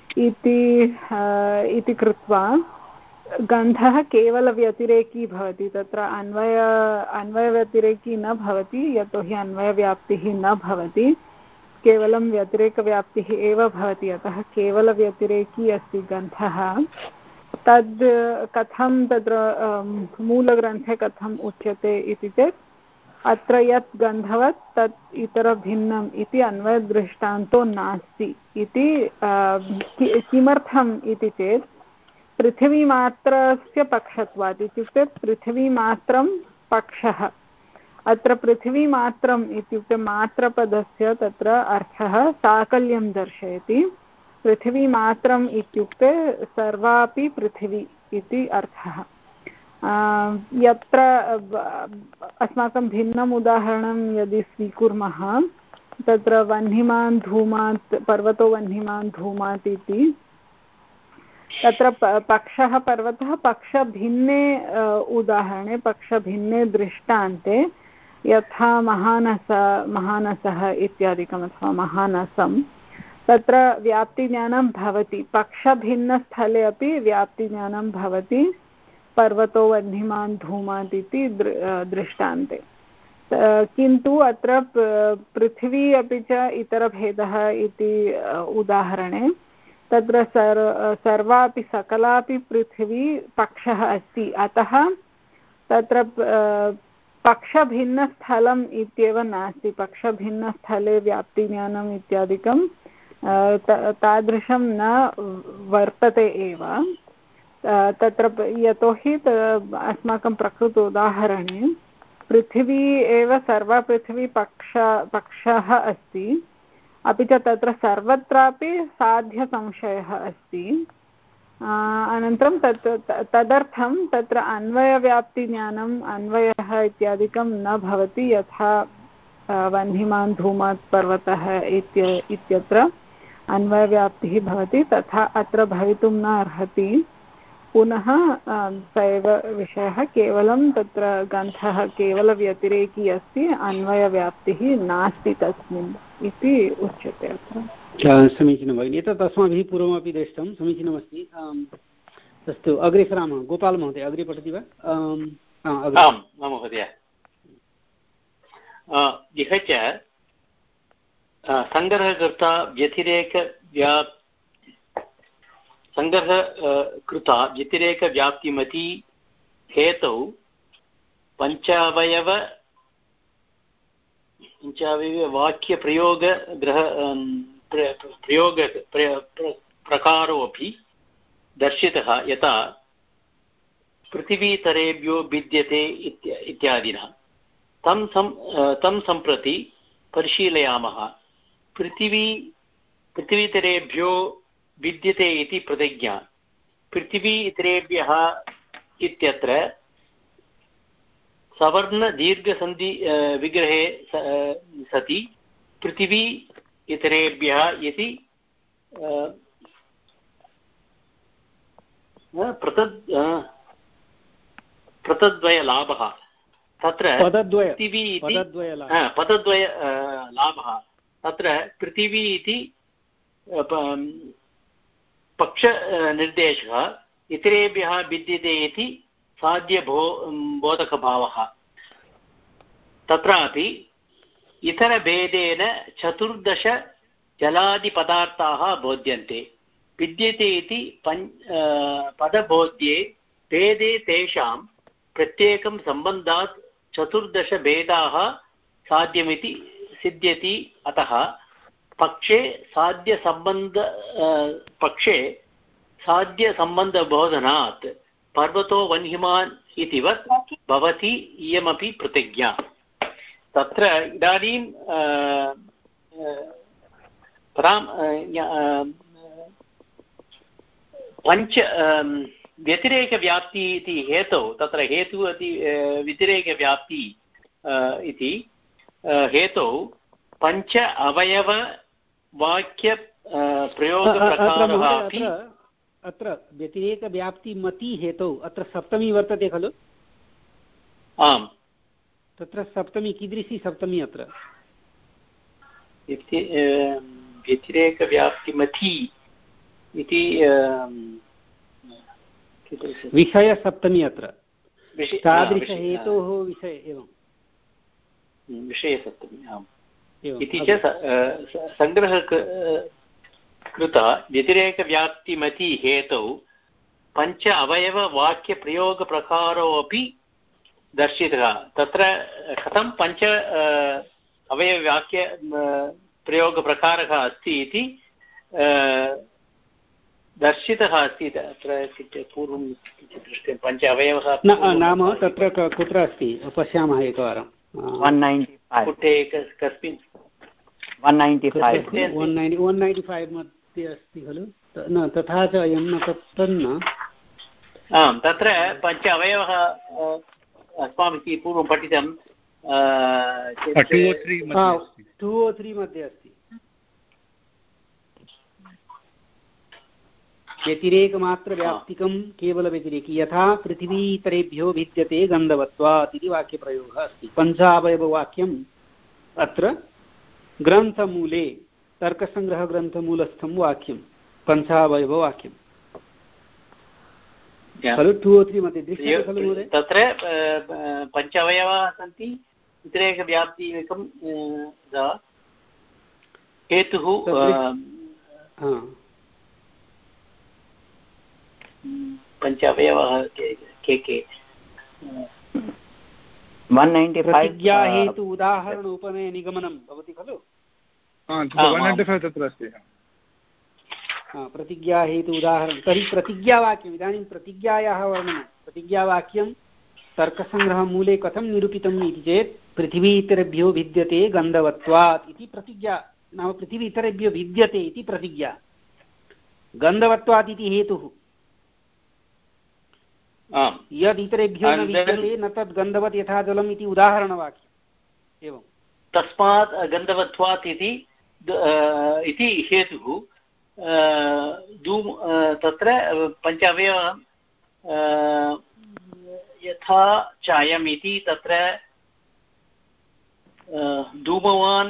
इति कृत्वा गन्धः केवलव्यतिरेकी भवति। तत्र अन्वय अन्वयव्यतिरेकी न भवति, यतोहि अन्वयव्याप्तिः न भवति, केवलं व्यतिरेकव्याप्तिः एव भवति। अतः केवलव्यतिरेकी अस्ति गन्धः। तद् कथं तत्र मूलग्रन्थे कथम् उच्यते इति चेत् अत्र यत् गन्धवत् तत् इतरभिन्नम् इति अन्वयदृष्टान्तो नास्ति इति। किमर्थम् इति चेत् पृथिवीमात्रस्य पक्षत्वात्, इत्युक्ते पृथिवीमात्रं पक्षः। अत्र पृथिवीमात्रम् इत्युक्ते मात्रपदस्य तत्र अर्थः साकल्यं दर्शयति। पृथिवीमात्रम् इत्युक्ते सर्वापि पृथिवी इति अर्थः। यत्र अस्माकं भिन्नम् उदाहरणं यदि स्वीकुर्मः, तत्र वह्निमान् धूमात्, पर्वतो वह्निमान् धूमात् इति, तत्र पक्षः पर्वतः पक्षभिन्ने उदाहरणे पक्षभिन्ने दृष्टान्ते, यथा महानस महानसः इत्यादिकम् अथवा महानसं, तत्र व्याप्तिज्ञानं भवति। पक्षभिन्नस्थले अपि व्याप्तिज्ञानं भवति पर्वतो वह्निमान् धूमात् इति दृष्टान्ते। किन्तु अत्र पृथिवी अपि च इतरभेदः इति उदाहरणे तत्र सर् सर्वापि सकलापि पृथिवी पक्षः अस्ति। अतः तत्र पक्षभिन्नस्थलम् इत्येव नास्ति। पक्षभिन्नस्थले व्याप्तिज्ञानम् इत्यादिकं तादृशं न वर्तते एव तत्र, यतोहि अस्माकं प्रकृत उदाहरणे पृथिवी एव सर्वा पृथिवी पक्ष पक्षः अस्ति, अपि च तत्र सर्वत्रापि साध्यसंशयः अस्ति। अनन्तरं तत् तदर्थं तत्र अन्वयव्याप्तिज्ञानम् अन्वयः इत्यादिकं न भवति, यथा वह्निमान् धूमात् पर्वतः इत्यत्र अन्वयव्याप्तिः भवति, तथा अत्र भवितुं न अर्हति। पुनः स एव विषयः, केवलं तत्र गन्धः केवलव्यतिरेकी अस्ति, अन्वयव्याप्तिः नास्ति तस्मिन् इति उच्यते अत्र। समीचीनं भगिनि, एतत् अस्माभिः पूर्वमपि दृष्टं, समीचीनमस्ति। अस्तु, अग्रे सरामः। गोपाल महोदय अग्रे पठति वा? आं महोदय। इह च सङ्ग्रहकर्ता व्यतिरेकव्या सङ्ग्रहकृता व्यतिरेकव्याप्तिमती हेतौ पञ्चावयव पञ्चावयववाक्यप्रयोगग्रह प्रयोग प्रकारोऽपि दर्शितः, यथा पृथिवीतरेभ्यो भिद्यते इत्यादिना। तं सं तं सम्प्रति परिशीलयामः। पृथिवी पृथिवीतरेभ्यो भिद्यते इति प्रतिज्ञा। पृथिवी इतरेभ्यः इत्यत्र सवर्णदीर्घसन्धि विग्रहे सति पृथिवी इतरेभ्यः इति पृथद्वयलाभः तत्र पृथिवी इति पदद्वय लाभः तत्र पृथिवी इति पक्षनिर्देशः इतरेभ्यः विद्यते इति साध्यबो बोधकभावः तत्रापि इतरभेदेन चतुर्दश जलादिपदार्थाः बोध्यन्ते विद्यते इति पञ्च पदबोध्ये भेदे तेषां प्रत्येकं सम्बन्धात् चतुर्दशभेदाः साध्यमिति सिद्ध्यति अतः पक्षे साध्यसम्बन्ध पक्षे साध्यसम्बन्धबोधनात् पर्वतो वह्निमान् इतिवत् भवति इयमपि प्रतिज्ञा तत्र इदानीं पञ्च व्यतिरेकव्याप्ति इति हेतौ तत्र हेतुः इति व्यतिरेकव्याप्ति इति हेतौ पञ्च अवयववाक्य प्रयोगप्रकारः अपि अत्र व्यतिरेकव्याप्तिमति हेतौ अत्र सप्तमी वर्तते खलु आम् तत्र सप्तमी कीदृशी सप्तमी अत्र व्यतिरेकव्याप्तिमति इति विषयसप्तमी अत्र तादृशहेतोः विषय एवं विषयसप्तमी आम् इति च सङ्ग्रह कृत व्यतिरेकव्याप्तिमति हेतौ पञ्च अवयववाक्यप्रयोगप्रकारो अपि दर्शितः तत्र कथं पञ्च अवयववाक्य प्रयोगप्रकारः अस्ति इति दर्शितः अस्ति तत्र पूर्वं दृष्टं पञ्च अवयवः नाम तत्र कुत्र अस्ति पश्यामः एकवारं पुटे कस्मिन् one ninety five one ninety one ninety five मध्ये अस्ति खलु न तथा च अयं न तन्न आं तत्र पञ्च अवयवः अस्माभिः पूर्वं पठितं टु ओ त्री मध्ये अस्ति व्यतिरेकमात्रव्याप्तिकं केवलव्यतिरेकी यथा पृथिवी इतरेभ्यो भिद्यते गन्धवत्वात् इति वाक्यप्रयोगः अस्ति पञ्चावयववाक्यम् अत्र ग्रन्थमूले तर्कसङ्ग्रहग्रन्थमूलस्थं वाक्यं पञ्चावयववाक्यं खलु टु ओ त्री मध्ये दृश्यते खलु महोदय तत्र पञ्च अवयवाः सन्ति व्यतिरेकव्याप्तिकं हेतुः पञ्च अवयवः के के वन् नैन्टि फैव् प्रतिज्ञा हेतु उदाहरण उपनय निगमनं भवति खलु तत्र अस्ति प्रतिज्ञा हेतु उदाहरणं तर्हि प्रतिज्ञावाक्यम् इदानीं प्रतिज्ञायाः वर्णनं प्रतिज्ञावाक्यं तर्कसङ्ग्रहमूले कथं निरूपितम् इति चेत् पृथिवी इतरेभ्यो भिद्यते गन्धवत्वात् इति प्रतिज्ञा नाम पृथिवी इतरेभ्यो भिद्यते इति प्रतिज्ञा गन्धवत्वात् इति हेतुः यद् इतरेभ्यो न विद्यते न तद् गन्धवत् यथा जलम् इति उदाहरणवाक्यम् एवं तस्मात् गन्धवत्वात् इति इति हेतुः धूम तत्र पञ्च अवयव यथा चायम् इति तत्र धूमवान्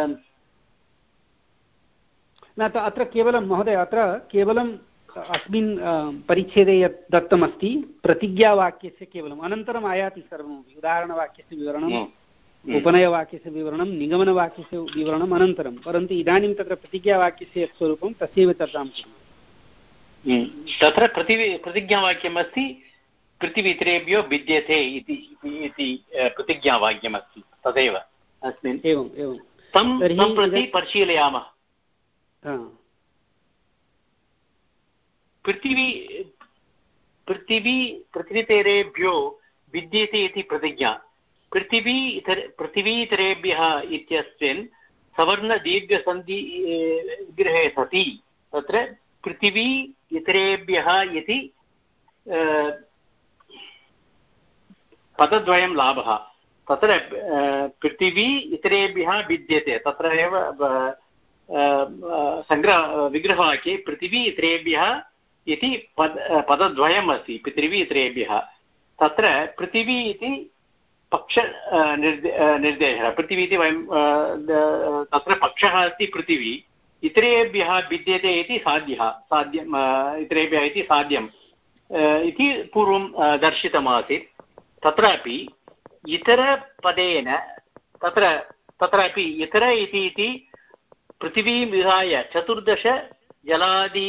न अत्र केवलं महोदय अत्र केवलं अस्मिन् परिच्छेदे यत् दत्तमस्ति प्रतिज्ञावाक्यस्य केवलम् अनन्तरम् आयाति सर्वमपि उदाहरणवाक्यस्य विवरणम् उपनयवाक्यस्य विवरणं निगमनवाक्यस्य विवरणम् अनन्तरं परन्तु इदानीं तत्र प्रतिज्ञावाक्यस्य यत् स्वरूपं तस्यैव चर्चां कुर्मः तत्र प्रतिवि प्रतिज्ञावाक्यमस्ति पृथिवीतरेभ्यो भिद्यते इति प्रतिज्ञावाक्यमस्ति तदेव अस्मिन् एवम् एवं तं सम्प्रति परिशीलयामः पृथिवी पृथिवी पृथिवीतरेभ्यो विद्यते इति प्रतिज्ञा पृथिवी इतर पृथिवीतरेभ्यः इत्यस्मिन् सवर्णदीर्घसन्धि विग्रहे सति तत्र पृथिवी इतरेभ्यः इति पदद्वयं लाभः तत्र पृथिवी इतरेभ्यः भिद्यते तत्र एव सङ्ग्रह विग्रहवाक्ये पृथिवी इतरेभ्यः इति पद पदद्वयम् अस्ति पृथिवी इतरेभ्यः तत्र पृथिवी इति पक्ष निर्दे निर्देशः पृथिवी इति वयं तत्र पक्षः अस्ति पृथिवी इतरेभ्यः भिद्यते इति साध्यः साध्यम् इतरेभ्यः इति साध्यम् इति पूर्वं दर्शितमासीत् तत्रापि इतरपदेन तत्र तत्रापि इतर इति इति पृथिवीं विहाय चतुर्दश जलादि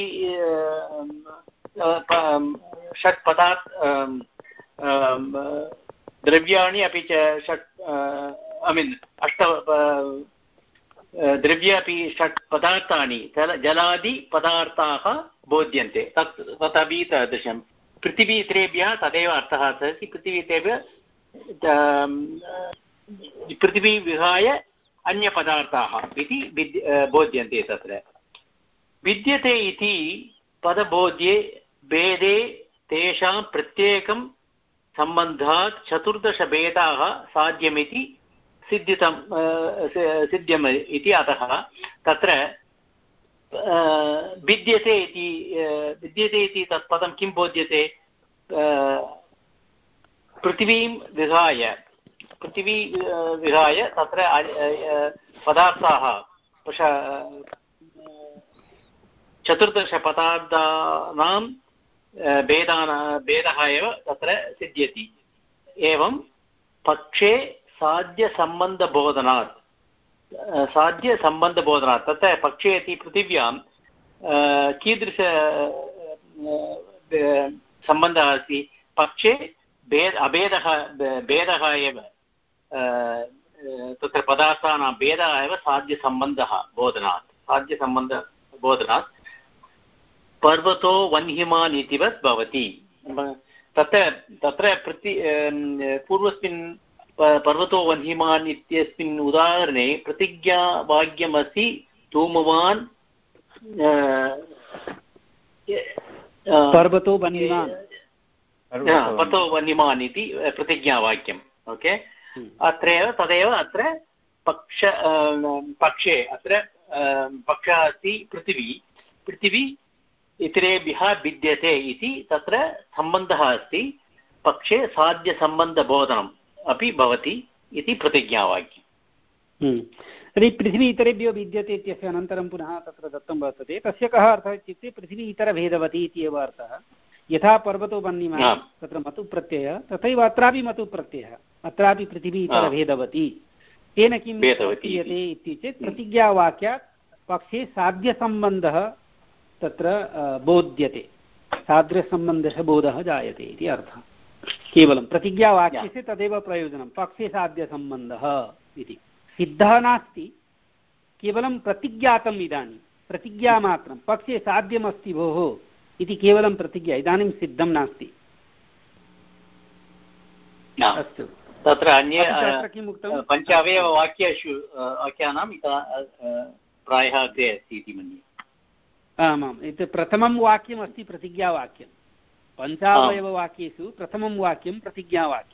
षट् पदार्थ द्रव्याणि अपि च षट् ऐ मीन् अष्ट द्रव्य अपि षट् पदार्थानि जलादि पदार्थाः बोध्यन्ते तत् तदपि तादृशं पृथिवी इतरेभ्यः तदेव अर्थः अस्ति पृथिवी इत्येव पृथिवी विहाय अन्यपदार्थाः इति बोध्यन्ते तत्र विद्यते इति पदबोध्ये भेदे तेषां प्रत्येकं सम्बन्धात् चतुर्दशभेदाः साध्यमिति सिद्धितं सिद्ध्यम् इति अतः तत्र विद्यते इति विद्यते इति तत् पदं किं बोध्यते पृथिवीं विहाय पृथिवी विहाय तत्र पदार्थाः चतुर्दशपदार्थानां भेदानां भेदः एव तत्र सिद्ध्यति एवं पक्षे साध्यसम्बन्धबोधनात् साध्यसम्बन्धबोधनात् तत्र पक्षे इति पृथिव्यां कीदृश सम्बन्धः अस्ति पक्षे भेद अभेदः भेदः एव तत्र पदार्थानां भेदः एव साध्यसम्बन्धः बोधनात् साध्यसम्बन्धबोधनात् पर्वतो वह्निमान् इतिवत् भवति तत्र तत्र प्रति पूर्वस्मिन् पर्वतो वह्निमान् इत्यस्मिन् उदाहरणे प्रतिज्ञावाक्यमस्ति धूमवान् पर्वतो वह्निमान् पर्वतो वह्निमान् इति प्रतिज्ञावाक्यम् ओके अत्रैव तदेव अत्र पक्ष पक्षे अत्र पक्षः अस्ति पृथिवी पृथिवी इतरेभ्यः भिद्यते इति तत्र सम्बन्धः अस्ति पक्षे साध्यसम्बन्धबोधनम् अपि भवति इति प्रतिज्ञावाक्यम् तर्हि पृथिवी इतरेभ्यो भिद्यते इत्यस्य अनन्तरं पुनः तत्र दत्तं वर्तते तस्य कः अर्थः इत्युक्ते पृथिवी इतरभेदवती इति एव अर्थः यथा पर्वतो वह्निमान् तत्र मतु प्रत्ययः तथैव अत्रापि मतु प्रत्ययः अत्रापि पृथिवी इतरभेदवती तेन किं क्रियते इत्युक्ते प्रतिज्ञावाक्यात् पक्षे साध्यसम्बन्धः तत्र बोध्यते साध्यसम्बन्धः बोधः जायते इति अर्थः केवलं प्रतिज्ञावाक्यस्य तदेव प्रयोजनं पक्षे साध्यसम्बन्धः इति सिद्धः नास्ति केवलं प्रतिज्ञातम् इदानीं प्रतिज्ञामात्रं पक्षे साध्यमस्ति भोः इति केवलं प्रतिज्ञा इदानीं सिद्धं नास्ति अस्तु तत्र अन्ये पञ्च अवयववाक्येषु वाक्यानां प्रायः अग्रे अस्ति इति मन्ये आमाम् एतत् प्रथमं वाक्यमस्ति प्रतिज्ञावाक्यं पञ्चावयववाक्येषु प्रथमं वाक्यं प्रतिज्ञावाक्यम्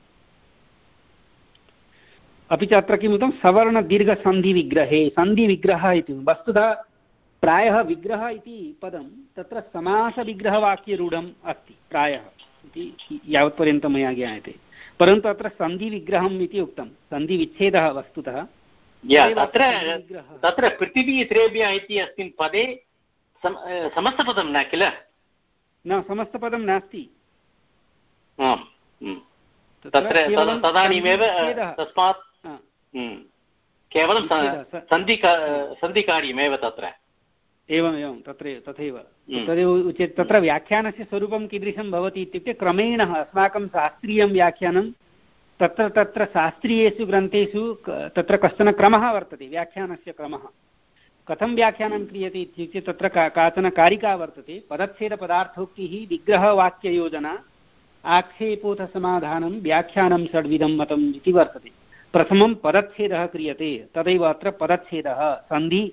अपि च अत्र किमुक्तं सवर्णदीर्घसन्धिविग्रहे सन्धिविग्रहः इति वस्तुतः प्रायः विग्रह इति पदं तत्र समासविग्रहवाक्यरूढम् अस्ति प्रायः इति यावत्पर्यन्तं मया ज्ञायते परन्तु अत्र सन्धिविग्रहम् इति उक्तं सन्धिविच्छेदः वस्तुतः तत्र तत्र पृथिवी इतरेभ्यः इति अस्मिन् पदे समस्तपदं न किल न समस्तपदं नास्ति तत्र तदानीमेव तस्मात् केवलं सन्धि सन्धिकार्यमेव तत्र एवम् एवं तत्र तथैव तदेव उच्यते तत्र व्याख्यानस्य स्वरूपं कीदृशं भवति इत्युक्ते क्रमेण अस्माकं शास्त्रीयं व्याख्यानं तत्र तत्र शास्त्रीयेषु ग्रन्थेषु तत्र कश्चन क्रमः वर्तते व्याख्यानस्य क्रमः कथं व्याख्यानं क्रियते इत्युक्ते तत्र का काचन कारिका वर्तते पदच्छेदपदार्थोक्तिः विग्रहवाक्ययोजना आक्षेपोऽथसमाधानं व्याख्यानं षड्विधं मतम् इति वर्तते प्रथमं पदच्छेदः क्रियते तदैव अत्र पदच्छेदः सन्धि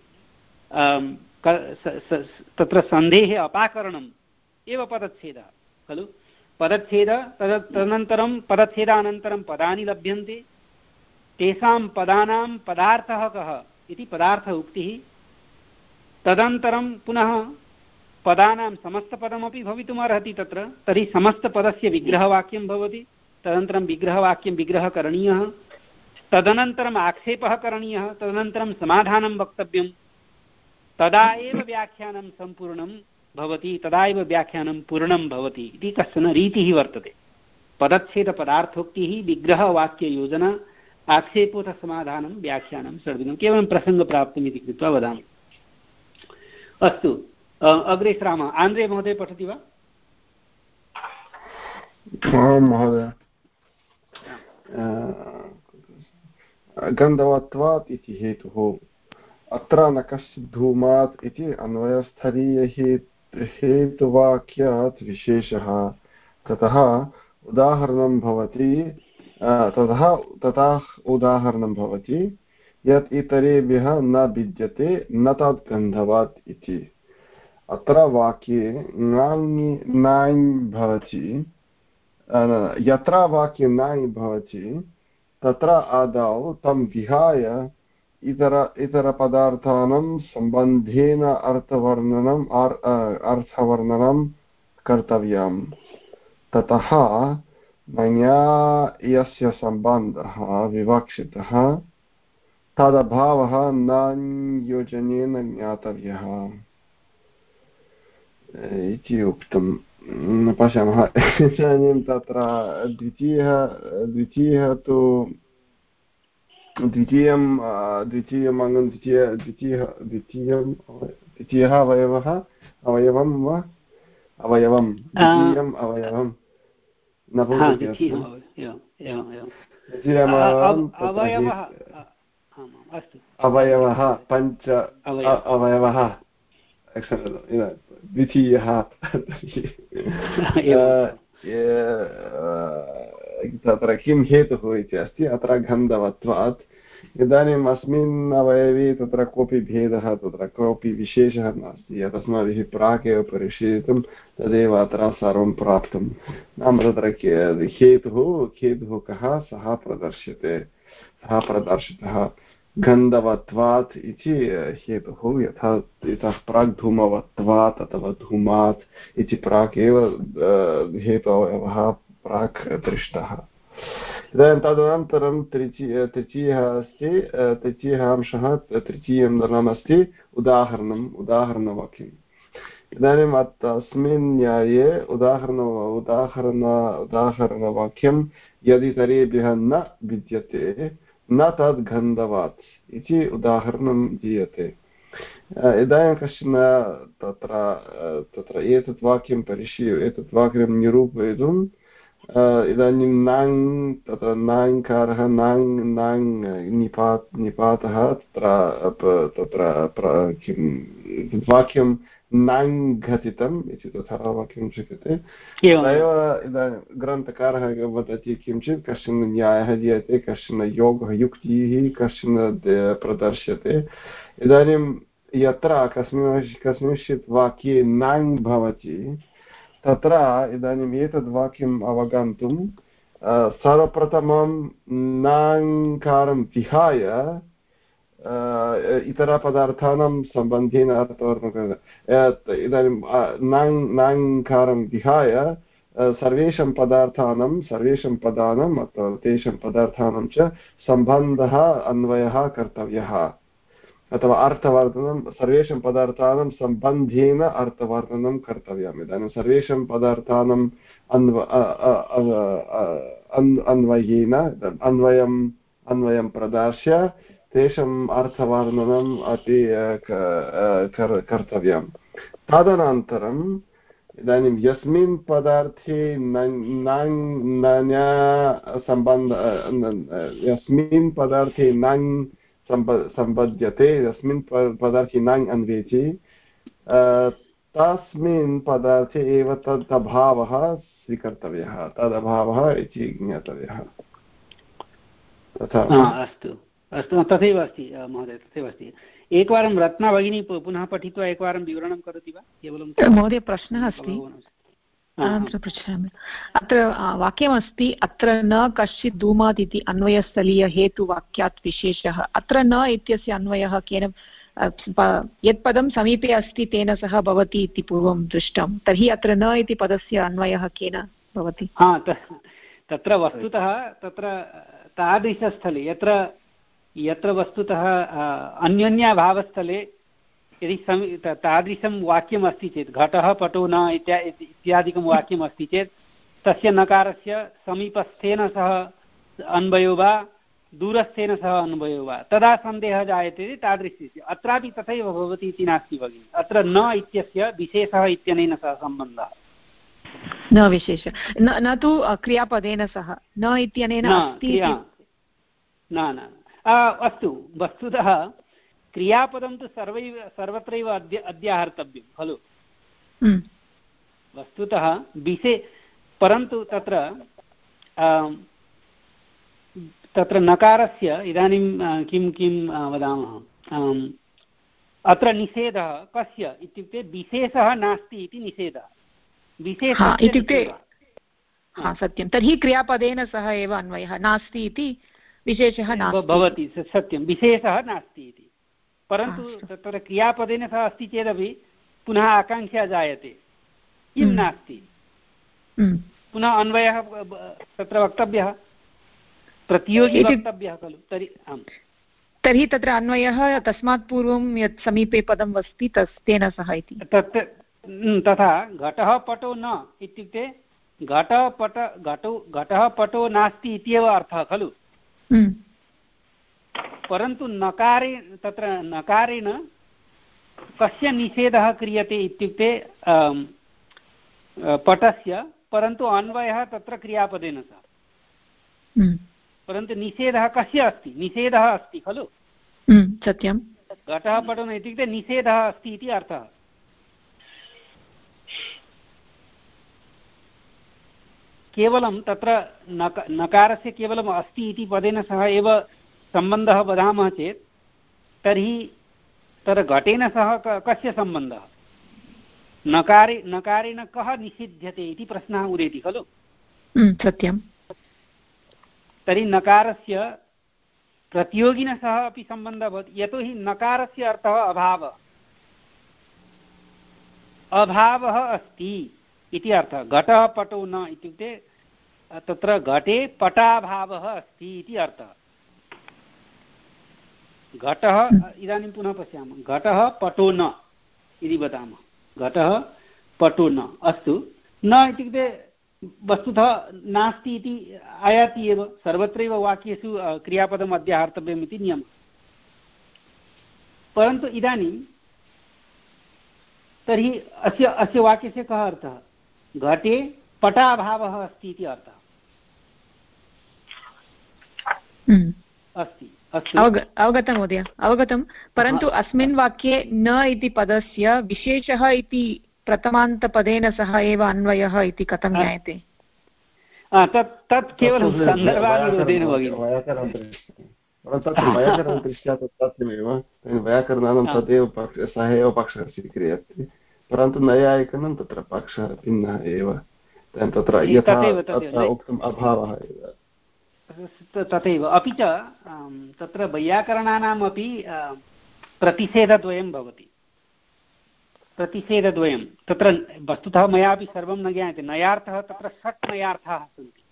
तत्र सन्धेः अपाकरणम् एव पदच्छेदः खलु पदच्छेद तद तदनन्तरं पदच्छेदानन्तरं पदानि लभ्यन्ते तेषां पदानां पदार्थः कः इति पदार्थ उक्तिः तदनन्तरं पुनः पदानां समस्तपदमपि भवितुमर्हति तत्र तर्हि समस्तपदस्य विग्रहवाक्यं भवति तदनन्तरं विग्रहवाक्यं विग्रहकरणीयः तदनन्तरम् आक्षेपः करणीयः तदनन्तरं समाधानं वक्तव्यं तदा एव व्याख्यानं सम्पूर्णं भवति तदा एव व्याख्यानं पूर्णं भवति इति कश्चन रीतिः वर्तते पदच्छेदपदार्थोक्तिः विग्रहवाक्ययोजना आक्षेपोऽथ समाधानं व्याख्यानं षड्विधं केवलं प्रसङ्गप्राप्तम् इति कृत्वा वदामि अस्तु अग्रे श्रामः आन्द्रे महोदय पठति वा महोदय गन्धवत्वात् इति हेतुः अत्र न कश्चित् धूमात् इति अन्वयस्थलीयहेतुवाक्यात् विशेषः ततः उदाहरणं भवति ततः तथा उदाहरणं भवति यत् इतरेभ्यः न विद्यते न तत् गन्धवात् इति अत्र वाक्ये नाङ् नाङ् भवति यत्र वाक्ये नाङ् भवति तत्र आदौ तं विहाय इतर इतरपदार्थानां सम्बन्धेन अर्थवर्णनम् अर्थवर्णनं कर्तव्यं ततः नञा यस्य सम्बन्धः विवक्षितः तदभावः नान्योजनेन ज्ञातव्यः इति उक्तं पश्यामः इदानीं तत्र द्वितीयः द्वितीयः तु द्वितीयं द्वितीयम् अङ्गं द्वितीय द्वितीयः द्वितीयं द्वितीयः अवयवः अवयवं वा अवयवं द्वितीयम् अवयवं अवयवः पञ्च अवयवः द्वितीयः तत्र किं हेतुः इति अस्ति अत्र गन्धवत्वात् इदानीम् अस्मिन् अवयवे तत्र कोऽपि भेदः तत्र कोऽपि विशेषः नास्ति यत् अस्माभिः प्राक् एव परिशीलितं तदेव अत्र सर्वं प्राप्तं नाम तत्र हेतुः हेतुः कः सः प्रदर्श्यते सः प्रदर्शितः गन्धवत्वात् इति हेतुः यथा इतः प्राक् धूमवत्वात् अथवा धूमात् इति प्राक् एव हेतोऽवयवः प्राक् दृष्टः इदानीं तदनन्तरं तृतीय तृतीयः अस्ति तृतीयः अंशः तृतीयं नामस्ति उदाहरणम् उदाहरणवाक्यम् इदानीम् अस्मिन् न्याये उदाहरण उदाहरण उदाहरणवाक्यं यदि तरेभ्यः न विद्यते न तद् गन्धवात् इति उदाहरणं दीयते इदानीं कश्चन तत्र तत्र एतत् वाक्यं परिशील्य एतत् वाक्यं निरूपयितुं इदानीं नाङ् तत्र नाङ्कारः नाङ् नाङ् निपात् निपातः तत्र तत्र किं वाक्यं नाङ्घटितम् इति तथा वक्तुं शक्यते तदेव इदानीं ग्रन्थकारः वदति किञ्चित् कश्चन न्यायः दीयते कश्चन योगः युक्तिः कश्चन प्रदर्श्यते इदानीं यत्र कस्मिन् कस्मिंश्चित् वाक्ये नाङ् भवति तत्र इदानीम् एतद् वाक्यम् अवगन्तुं सर्वप्रथमं नाङ्कारं विहाय इतरपदार्थानां सम्बन्धेन अर्थवर्णनं इदानीं नाङ् नाङ्कारं विहाय सर्वेषां पदार्थानां सर्वेषां पदानाम् अथवा तेषां पदार्थानां च सम्बन्धः अन्वयः कर्तव्यः अथवा अर्थवर्णनं सर्वेषां पदार्थानां सम्बन्धेन अर्थवर्णनं कर्तव्यम् इदानीं सर्वेषां पदार्थानाम् अन्व अन्वयेन अन्वयम् अन्वयं प्रदर्श्य तेषाम् अर्थवर्णनम् अपि कर्तव्यं तदनन्तरम् इदानीं यस्मिन् पदार्थे नाङ् सम्बन्ध यस्मिन् पदार्थे नाङ् सम्पद्यते यस्मिन् पदार्थे नाङ् अन्वेति तस्मिन् पदार्थे एव तद् अभावः स्वीकर्तव्यः तदभावः इति ज्ञातव्यः तथा अस्तु अस्तु तथैव अस्ति महोदय तथैव अस्ति एकवारं रत्ना भगिनी पुनः पठित्वा एकवारं विवरणं करोति वा केवलं महोदय प्रश्नः अस्ति अत्र पृच्छामि। अत्र वाक्यमस्ति अत्र न कश्चित् धूमात् इति अन्वयस्थलीयहेतुवाक्यात् विशेषः। अत्र न इत्यस्य अन्वयः केन, यत् पदं समीपे अस्ति तेन सह भवति इति पूर्वं दृष्टं, तर्हि अत्र न इति पदस्य अन्वयः केन भवति? हा, तत्र वस्तुतः तत्र तादृशस्थले यत्र यत्र वस्तुतः अन्योन्याभावस्थले यदि समी तादृशं वाक्यम् अस्ति चेत् घटः पटो न इत्या इत्यादिकं वाक्यम् अस्ति चेत् तस्य नकारस्य समीपस्थेन सह अन्वयो वा दूरस्थेन सह अन्वयो वा तदा सन्देहः जायते तादृशस्य। अत्रापि तथैव भवति इति नास्ति भगिनि। अत्र न इत्यस्य विशेषः इत्यनेन सह सम्बन्धः, न विशेष, न न तु क्रियापदेन सह, न इत्यनेन अस्ति न न अस्तु। वस्तुतः क्रियापदं तु सर्वैव सर्वत्रैव अद्य अध्याहर्तव्यं खलु। वस्तुतः विशे परन्तु तत्र तत्र नकारस्य इदानीं किं किं वदामः, अत्र निषेधः कस्य इत्युक्ते विशेषः नास्ति इति निषेधः। विशेषः इत्युक्ते सत्यं, तर्हि क्रियापदेन सह एव अन्वयः, नास्ति इति विशेषः भवति। सत्यं, विशेषः नास्ति इति। परन्तु तत्र क्रियापदेन सह अस्ति चेदपि पुनः आकाङ्क्षा जायते, किं नास्ति, पुनः अन्वयः तत्र वक्तव्यः, प्रतियोगी वक्तव्यः खलु। तर्हि आम्, तर्हि तत्र अन्वयः तस्मात् पूर्वं यत् समीपे पदम् अस्ति तस् तेन सह इति। तत् तथा घटः पटो न इत्युक्ते घटः पट घटो घटः पटो नास्ति इत्येव अर्थः खलु। परन्तु नकारे तत्र नकारेण कस्य निषेधः क्रियते इत्युक्ते पटस्य, परन्तु अन्वयः तत्र क्रियापदेन सह। परन्तु निषेधः कस्य अस्ति? निषेधः अस्ति खलु। सत्यं, घटः पटो न इत्युक्ते निषेधः अस्ति इति अर्थः। केवलं तत्र नक नकारस्य केवलम् अस्ति इति पदेन सह एव सम्बन्धः वदामः चेत् तर्हि तत्र घटेन सह कस्य सम्बन्धः? नकारे नकारेण कः निषिध्यते इति प्रश्नः उदेति खलु। सत्यं, तर्हि नकारस्य प्रतियोगिनः सह अपि सम्बन्धः भवति, यतोहि नकारस्य अर्थः अभावः अभावः अस्ति इति अर्थः। घटः पटो न इत्युक्ते तत्र घटे पटाभावः अस्ति इति अर्थः। घटः इदानीं पुनः पश्यामः, घटः पटो न इति वदामः, घटः पटो न। अस्तु, न इत्युक्ते वस्तुतः नास्ति इति आयाति एव, सर्वत्रैव वाक्येषु क्रियापदम् अध्याहर्तव्यम् इति नियमः। परन्तु इदानीं तर्हि अस्य अस्य वाक्यस्य कः अर्थः? घटे पटाभावः अस्ति इति अर्थः अस्ति। अवगतं महोदय, अवगतं। परन्तु अस्मिन् वाक्ये न इति पदस्य विशेषः इति प्रथमान्तपदेन सह एव अन्वयः इति कथं ज्ञायते? तत् तत् केवलं सन्दर्भानुरोधेन भगिनि। वैयाकरणदृष्ट्या तत् सत्यमेव, वैयाकरणानां तदेव पक्षः, सः एव पक्षः स्वीक्रियते। परन्तु नैयायिकानां तत्र पक्षः भिन्नः एव, तत्र यथा उक्तम् अभावः एव तथैव। अपि च तत्र वैयाकरणानामपि प्रतिषेधद्वयं भवति, प्रतिषेधद्वयं। तत्र वस्तुतः मयापि सर्वं न ज्ञायते। नयार्थः तत्र षट् नयार्थाः सन्ति,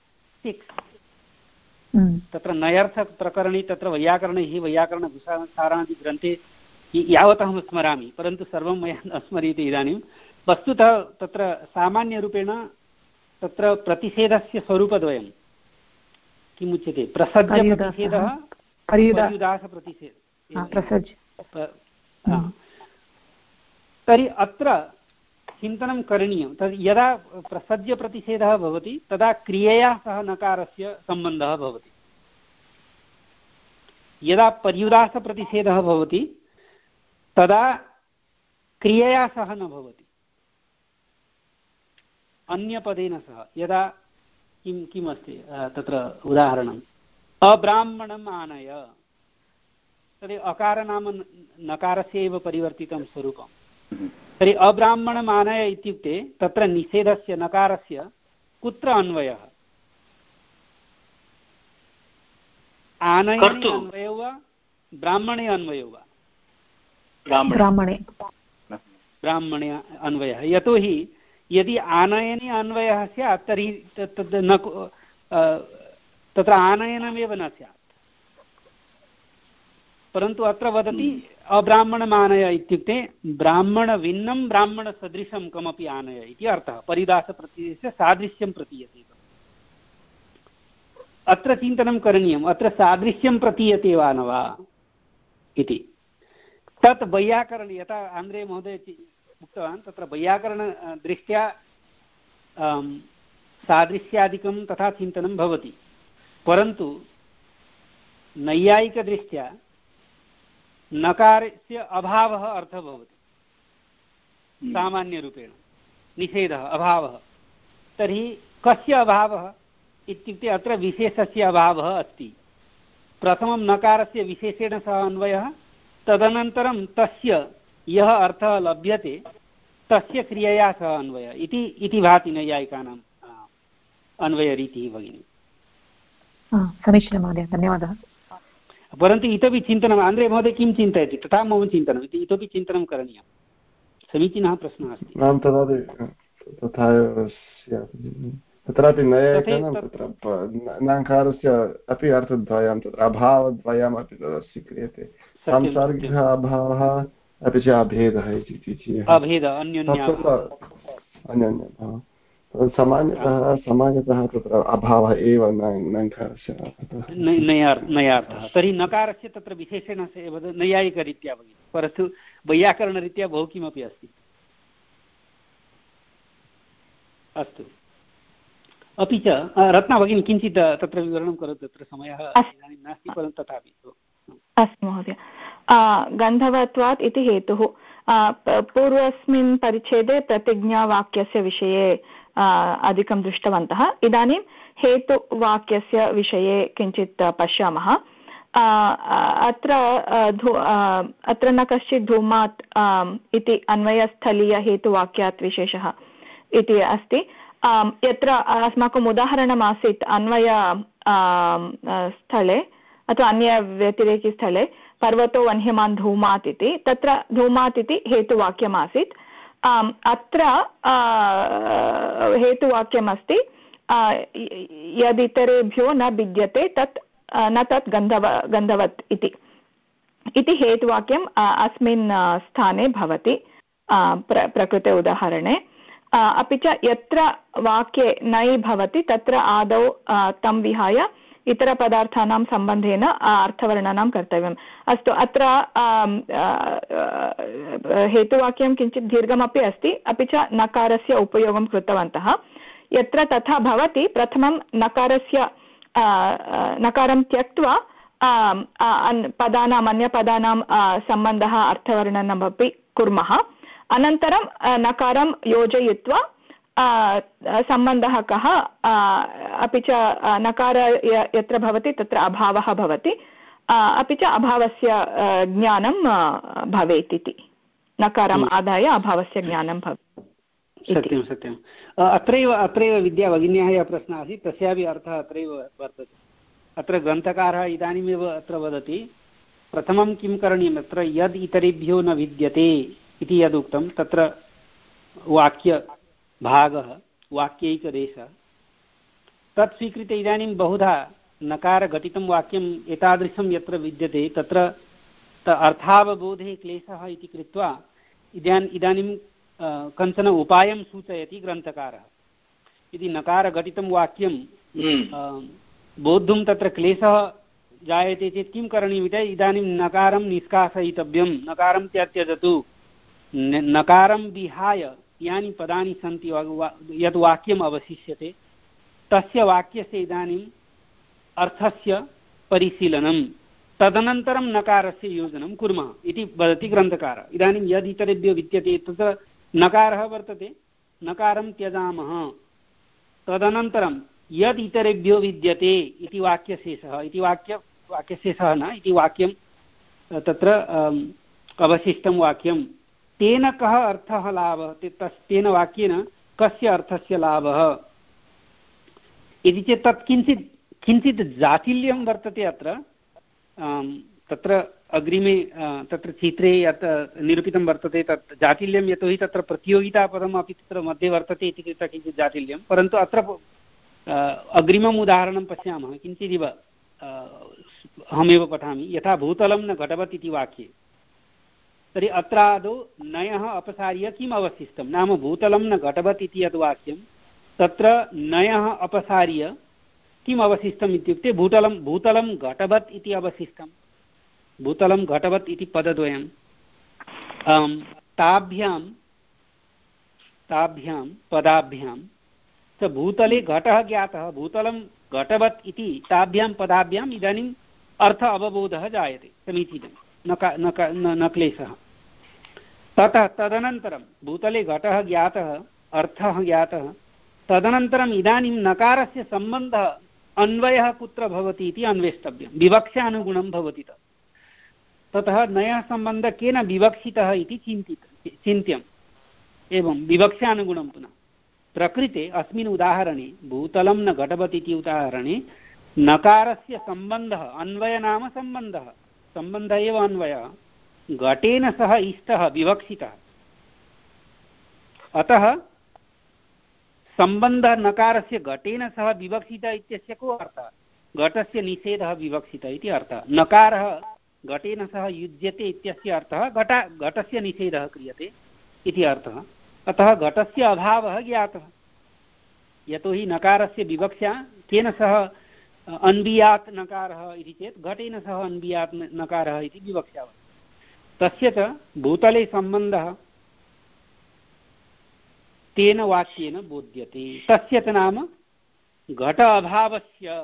सिक्स्। तत्र नयर्थप्रकरणे तत्र वैयाकरणैः वैयाकरणसारादिग्रन्थे यावतहं स्मरामि, परन्तु सर्वं मया न स्मर्यते इदानीं। वस्तुतः तत्र सामान्यरूपेण तत्र प्रतिषेधस्य स्वरूपद्वयं किमुच्यते, प्रसज्यप्रतिषेधः, पर्युदासप्रतिषेधः। तर्हि अत्र चिन्तनं करणीयं। तद् यदा प्रसज्यप्रतिषेधः भवति तदा क्रियया सह नकारस्य सम्बन्धः भवति। यदा पर्युदासप्रतिषेधः भवति तदा क्रियया सह न भवति, अन्यपदेन सह। यदा किं किम् अस्ति तत्र उदाहरणम्, अब्राह्मणम् आनय, तर्हि अकार नाम नकारस्य एव परिवर्तितं स्वरूपं, तर्हि अब्राह्मणमानय इत्युक्ते तत्र निषेधस्य नकारस्य कुत्र अन्वयः? आनयने अन्वयो वा ब्राह्मणे अन्वयो वा? ब्राह्मणे ब्राह्मणे अन्वयः। यतोहि यदि आनयने अन्वयः स्यात् तर्हि तद् न तत्र आनयनमेव न स्यात्, परन्तु अत्र वदति अब्राह्मणमानय इत्युक्ते ब्राह्मणभिन्नं ब्राह्मणसदृशं कमपि आनय इति अर्थः। परिदासप्रत्ययस्य सादृश्यं प्रतीयते। अत्र चिन्तनं करणीयम्, अत्र सादृश्यं प्रतीयते वा न वा इति। तत् वैयाकरण, यथा आन्द्रे महोदय उक्तवान्, तत्र वैयाकरणदृष्ट्या सादृश्यादिकं तथा चिन्तनं भवति, परन्तु नैयायिकदृष्ट्या नकारस्य अभावः अर्थः भवति सामान्यरूपेण, निषेधः अभावः। तर्हि कस्य अभावः इत्युक्ते अत्र विशेषस्य अभावः अस्ति। प्रथमं नकारस्य विशेषेण सह अन्वयः, तदनन्तरं तस्य यः अर्थः लभ्यते तस्य क्रियया सह अन्वयः इति इति भाति नैयायिकानाम् अन्वयरीतिः भगिनी। समीचीनं महोदय, धन्यवादः। परन्तु इतोपि चिन्तनम्, आन्द्रे महोदय किं चिन्तयति तथा मम चिन्तनम् इति इतोपि चिन्तनं करणीयं। समीचीनः प्रश्नः अस्ति। आं तदापि तथा एव स्यात्। तत्रापि नैयायिकानां तत्र नकारस्य अपि अर्थद्वयं तत्र अभावद्वयमपि तत्र स्वीक्रियते। सांसार्गिकः अभावः अपि च अभेदः इति अन्योन्यभावः। सामान्यतः सामान्यतः तत्र अभावः एव नकारस्य नयार्थः। तर्हि नकारस्य तत्र विशेषेण नैयायिकरीत्या भगिनि, परन्तु वैयाकरणरीत्या बहु किमपि अस्ति। अस्तु, अपि च रत्ना भगिनी किञ्चित् तत्र विवरणं करोतु, तत्र समयः इदानीं नास्ति, परन्तु तथापि। अस्तु महोदय, गन्धवत्वात् इति हेतुः। पूर्वस्मिन् परिच्छेदे प्रतिज्ञावाक्यस्य विषये अधिकं दृष्टवन्तः। इदानीं हेतुवाक्यस्य विषये किञ्चित् पश्यामः। अत्र अत्र न कश्चित् धूमात् इति अन्वयस्थलीयहेतुवाक्यात् विशेषः इति अस्ति। यत्र अस्माकम् उदाहरणमासीत् अन्वय स्थले अथवा अन्यव्यतिरेकिस्थले पर्वतो वह्निमान् धूमात् इति, तत्र धूमात् इति हेतुवाक्यमासीत्। अत्र हेतुवाक्यमस्ति यदितरेभ्यो न भिद्यते तत् न तत् गन्धव गन्धवत् इति इति हेतुवाक्यम् अस्मिन् स्थाने भवति प्र प्रकृते उदाहरणे। अपि च यत्र वाक्ये नै भवति तत्र आदौ तं विहाय इतरपदार्थानां सम्बन्धेन अर्थवर्णनं कर्तव्यम्। अस्तु, अत्र हेतुवाक्यं किञ्चित् दीर्घमपि अस्ति, अपि च नकारस्य उपयोगं कृतवन्तः। यत्र तथा भवति प्रथमं नकारस्य नकारं त्यक्त्वा पदानाम् अन्यपदानां सम्बन्धः अर्थवर्णनमपि कुर्मः। अनन्तरं नकारं योजयित्वा सम्बन्धः कः, अपि च नकार यत्र भवति तत्र अभावः भवति, अपि च अभावस्य ज्ञानं भवेत् इति। नकारम् आदाय अभावस्य ज्ञानं भवेत्। सत्यं सत्यम्। अत्रैव अत्रैव विद्या भगिन्याः यः प्रश्नः आसीत् तस्यापि अर्थः अत्रैव वर्तते। अत्र ग्रन्थकारः इदानीमेव अत्र वदति, प्रथमं किं करणीयम्, अत्र यद् इतरेभ्यो न विद्यते इति यदुक्तं तत्र वाक्यभागः वाक्यैकदेशः तत् स्वीकृत्य इदानीं बहुधा नकारघटितं वाक्यम् एतादृशं यत्र विद्यते तत्र अर्थावबोधे क्लेशः इति कृत्वा इदानीम् इदानीं कञ्चन उपायं सूचयति ग्रन्थकारः। यदि नकारघटितं वाक्यं बोद्धुं तत्र क्लेशः जायते चेत् किं करणीयमिति, इदानीं नकारं निष्कासयितव्यं, नकारं त्यजतु, नकारं विहाय यानि पदानि सन्ति यद् वाक्यम् अवशिष्यते तस्य वाक्यस्य इदानीम् अर्थस्य परिशीलनं, तदनन्तरं नकारस्य योजनं कुर्मः इति वदति ग्रन्थकारः। इदानीं यद् इतरेभ्यो विद्यते तत्र नकारः वर्तते, नकारं त्यजामः, तदनन्तरं यद् इतरेभ्यो विद्यते इति वाक्यशेषः इति वाक्य वाक्यशेषः न इति वाक्यं तत्र अवशिष्टं वाक्यं तेन कः अर्थः लाभः, तेन वाक्येन कस्य अर्थस्य लाभः इति चेत् तत् किञ्चित् किञ्चित् जाटिल्यं वर्तते अत्र। तत्र अग्रिमे तत्र चित्रे यत् निरूपितं वर्तते तत् जाटिल्यं, यतोहि तत्र प्रतियोगितापदम् अपि तत्र मध्ये वर्तते इति कृत्वा किञ्चित् जाटिल्यं, परन्तु अत्र अग्रिमम् उदाहरणं पश्यामः किञ्चिदिव अहमेव पठामि। यथा भूतलं न घटवत् इति वाक्ये, तर्हि अत्र आदौ नयः अपसार्य किम् अवशिष्टं, नाम भूतलं न घटवत् इति यद् वाक्यं तत्र नयः अपसार्य किम् अवशिष्टम् इत्युक्ते भूतलं भूतलं घटवत् इति अवशिष्टं। भूतलं घटवत् इति पदद्वयं ताभ्यां ताभ्यां पदाभ्यां स भूतले घटः ज्ञातः, भूतलं घटवत् इति ताभ्यां पदाभ्याम् इदानीम् अर्थ अवबोधः जायते, समीचीनं, न का न का न क्लेशः। ततः तदनन्तरं भूतले घटः ज्ञातः, अर्थः ज्ञातः, तदनन्तरम् इदानीं नकारस्य सम्बन्धः अन्वयः कुत्र भवति इति अन्वेष्टव्यं, विवक्षानुगुणं भवति तत्। ततः नयः सम्बन्धः केन विवक्षितः इति चिन्तित चिन्त्यम्। एवं विवक्षानुगुणं पुनः प्रकृते अस्मिन् उदाहरणे भूतलं न घटवत् इति उदाहरणे नकारस्य सम्बन्धः, अन्वय नाम सम्बन्धः, सम्बन्धः एव अन्वयः, घटेन सह इष्टः विवक्षितः। अतः सम्बन्धः नकारस्य घटेन सह विवक्षितः इत्यस्य को अर्थः, घटस्य निषेधः विवक्षितः इति अर्थः। नकारः घटेन सह युज्यते इत्यस्य अर्थः घट घटस्य निषेधः क्रियते इति अर्थः। अतः घटस्य अभावः ज्ञातः, यतोहि नकारस्य विवक्षा केन सह अन्वियात् नकारः इति चेत् घटेन सह अन्वियात् नकारः इति विवक्षा। तस्य च भूतले सम्बन्धः तेन वाक्येन बोध्यते, तस्य च नाम घट अभावस्य।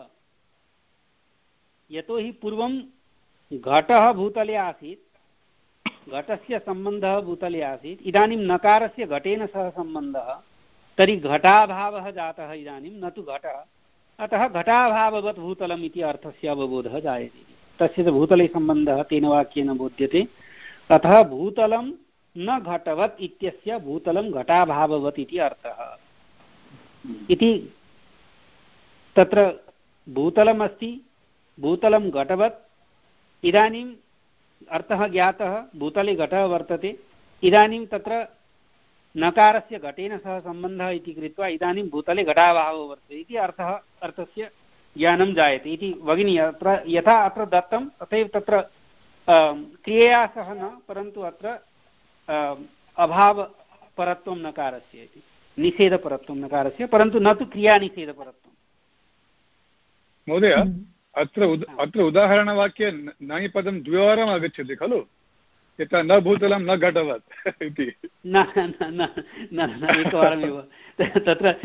यतोहि पूर्वं घटः भूतले आसीत्, घटस्य सम्बन्धः भूतले आसीत्, इदानीं नकारस्य घटेन सह सम्बन्धः, तर्हि घटाभावः जातः इदानीं, न तु घटः। अतः घटाभाववत् भूतलम् इति अर्थस्य अवबोधः जायते। तस्य च भूतले सम्बन्धः तेन वाक्येन बोध्यते। अतः भूतलं न घटवत् इत्यस्य भूतलं घटाभाववत् इति अर्थः इति। तत्र भूतलम् अस्ति, भूतलं घटवत्, इदानीम् अर्थः ज्ञातः, भूतले घटः वर्तते, इदानीं तत्र नकारस्य घटेन सह सम्बन्धः इति कृत्वा इदानीं भूतले घटाभावः वर्तते इति अर्थः, अर्थस्य ज्ञानं जायते इति। भगिनी अत्र यथा अत्र दत्तं तथैव तत्र क्रियया सह न, परन्तु अत्र अभावपरत्वं नकारस्य इति, निषेधपरत्वं नकारस्य, परन्तु न तु क्रियानिषेधपरत्वं। महोदय अत्र उद अत्र उदाहरणवाक्ये नञ् पदं द्विवारम् आगच्छति खलु, यथा न भूतलं न घटवत् इति। न न न एकवारमेव तत्र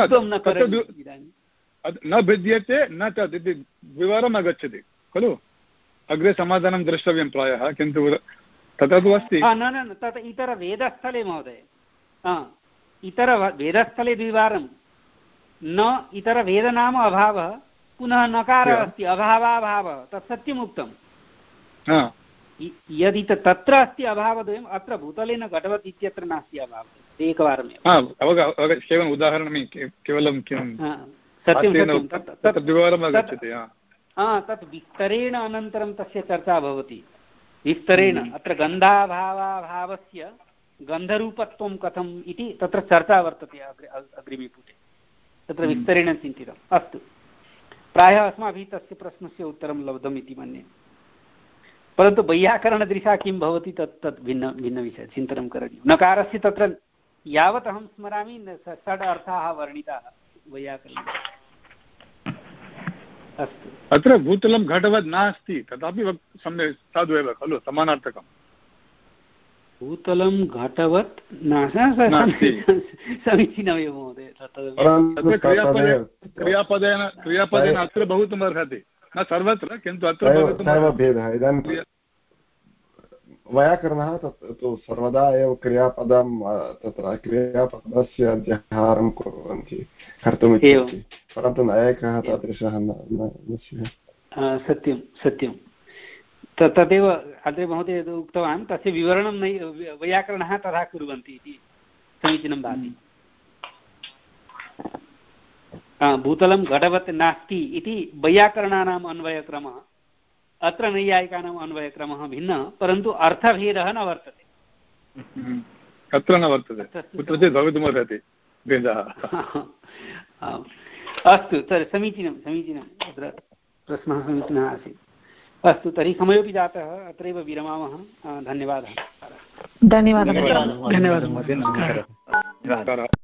न भिद्यते न तत् इति द्विवारम् आगच्छति खलु। अग्रे समाधानं द्रष्टव्यं प्रायः, किन्तु तथा तु अस्ति। न न तत् इतरवेदस्थले महोदय, इतर वेदस्थले द्विवारं न, इतरवेदनाम अभावः, पुनः नकारः अस्ति अभावाभावः, तत् सत्यमुक्तं। यदि तत्र अस्ति अभावद्वयम्, अत्र भूतले न घटवत् इत्यत्र नास्ति अभावः, एकवारमेव। केवलम् उदाहरणं, केवलं सत्यं द्विवारम् आगच्छति। तत् विस्तरेण अनन्तरं तस्य चर्चा भवति, विस्तरेण। अत्र गन्धाभावाभावस्य गन्धरूपत्वं कथम् इति तत्र चर्चा वर्तते अग्रिमे पुटे, तत्र विस्तरेण चिन्तितम्। अस्तु, प्रायः अस्माभिः तस्य प्रश्नस्य उत्तरं लब्धम् इति मन्ये, परन्तु वैयाकरणदृशा किं भवति तत् तत् भिन्न भिन्नविषयः, चिन्तनं करणीयं। नकारस्य तत्र यावत् अहं स्मरामि षड् अर्थाः वर्णिताः वैयाकरणे। अस्तु, अत्र भूतलं घटवत् नास्ति, तथापि सम्यक् साधु एव खलु, समानार्थकं। भूतलं घटवत् नास्ति, समीचीनमेव महोदय। क्रियापदेन क्रियापदेन अत्र भवितुम् अर्हति, न सर्वत्र, किन्तु अत्र भेदः। इदानीं वैयाकरणः तु सर्वदा एव क्रियापदं तत्र क्रियापदस्य अध्याहारं कुर्वन्ति कर्तुमिच्छन्ति, परन्तु नायकः तादृशः न स्यात्। सत्यं सत्यं। तदेव अग्रे महोदय यद् उक्तवान् तस्य विवरणं नै वैयाकरणः तथा कुर्वन्ति इति समीचीनं भाति। भूतलं घटवत् नास्ति इति वैयाकरणानाम् अन्वयक्रमः, अत्र नैयायिकानाम् अन्वयक्रमः भिन्नः, परन्तु अर्थभेदः न वर्तते। अत्र न वर्तते, कुत्रचित् भवितुमर्हति भेदः। अस्तु तर्हि समीचीनं समीचीनं तत्र प्रश्नः समीचीनः आसीत्। अस्तु तर्हि समयोपि जातः, अत्रैव विरमामः। धन्यवादः। धन्यवादः। धन्यवादः महोदय। नमस्कारः।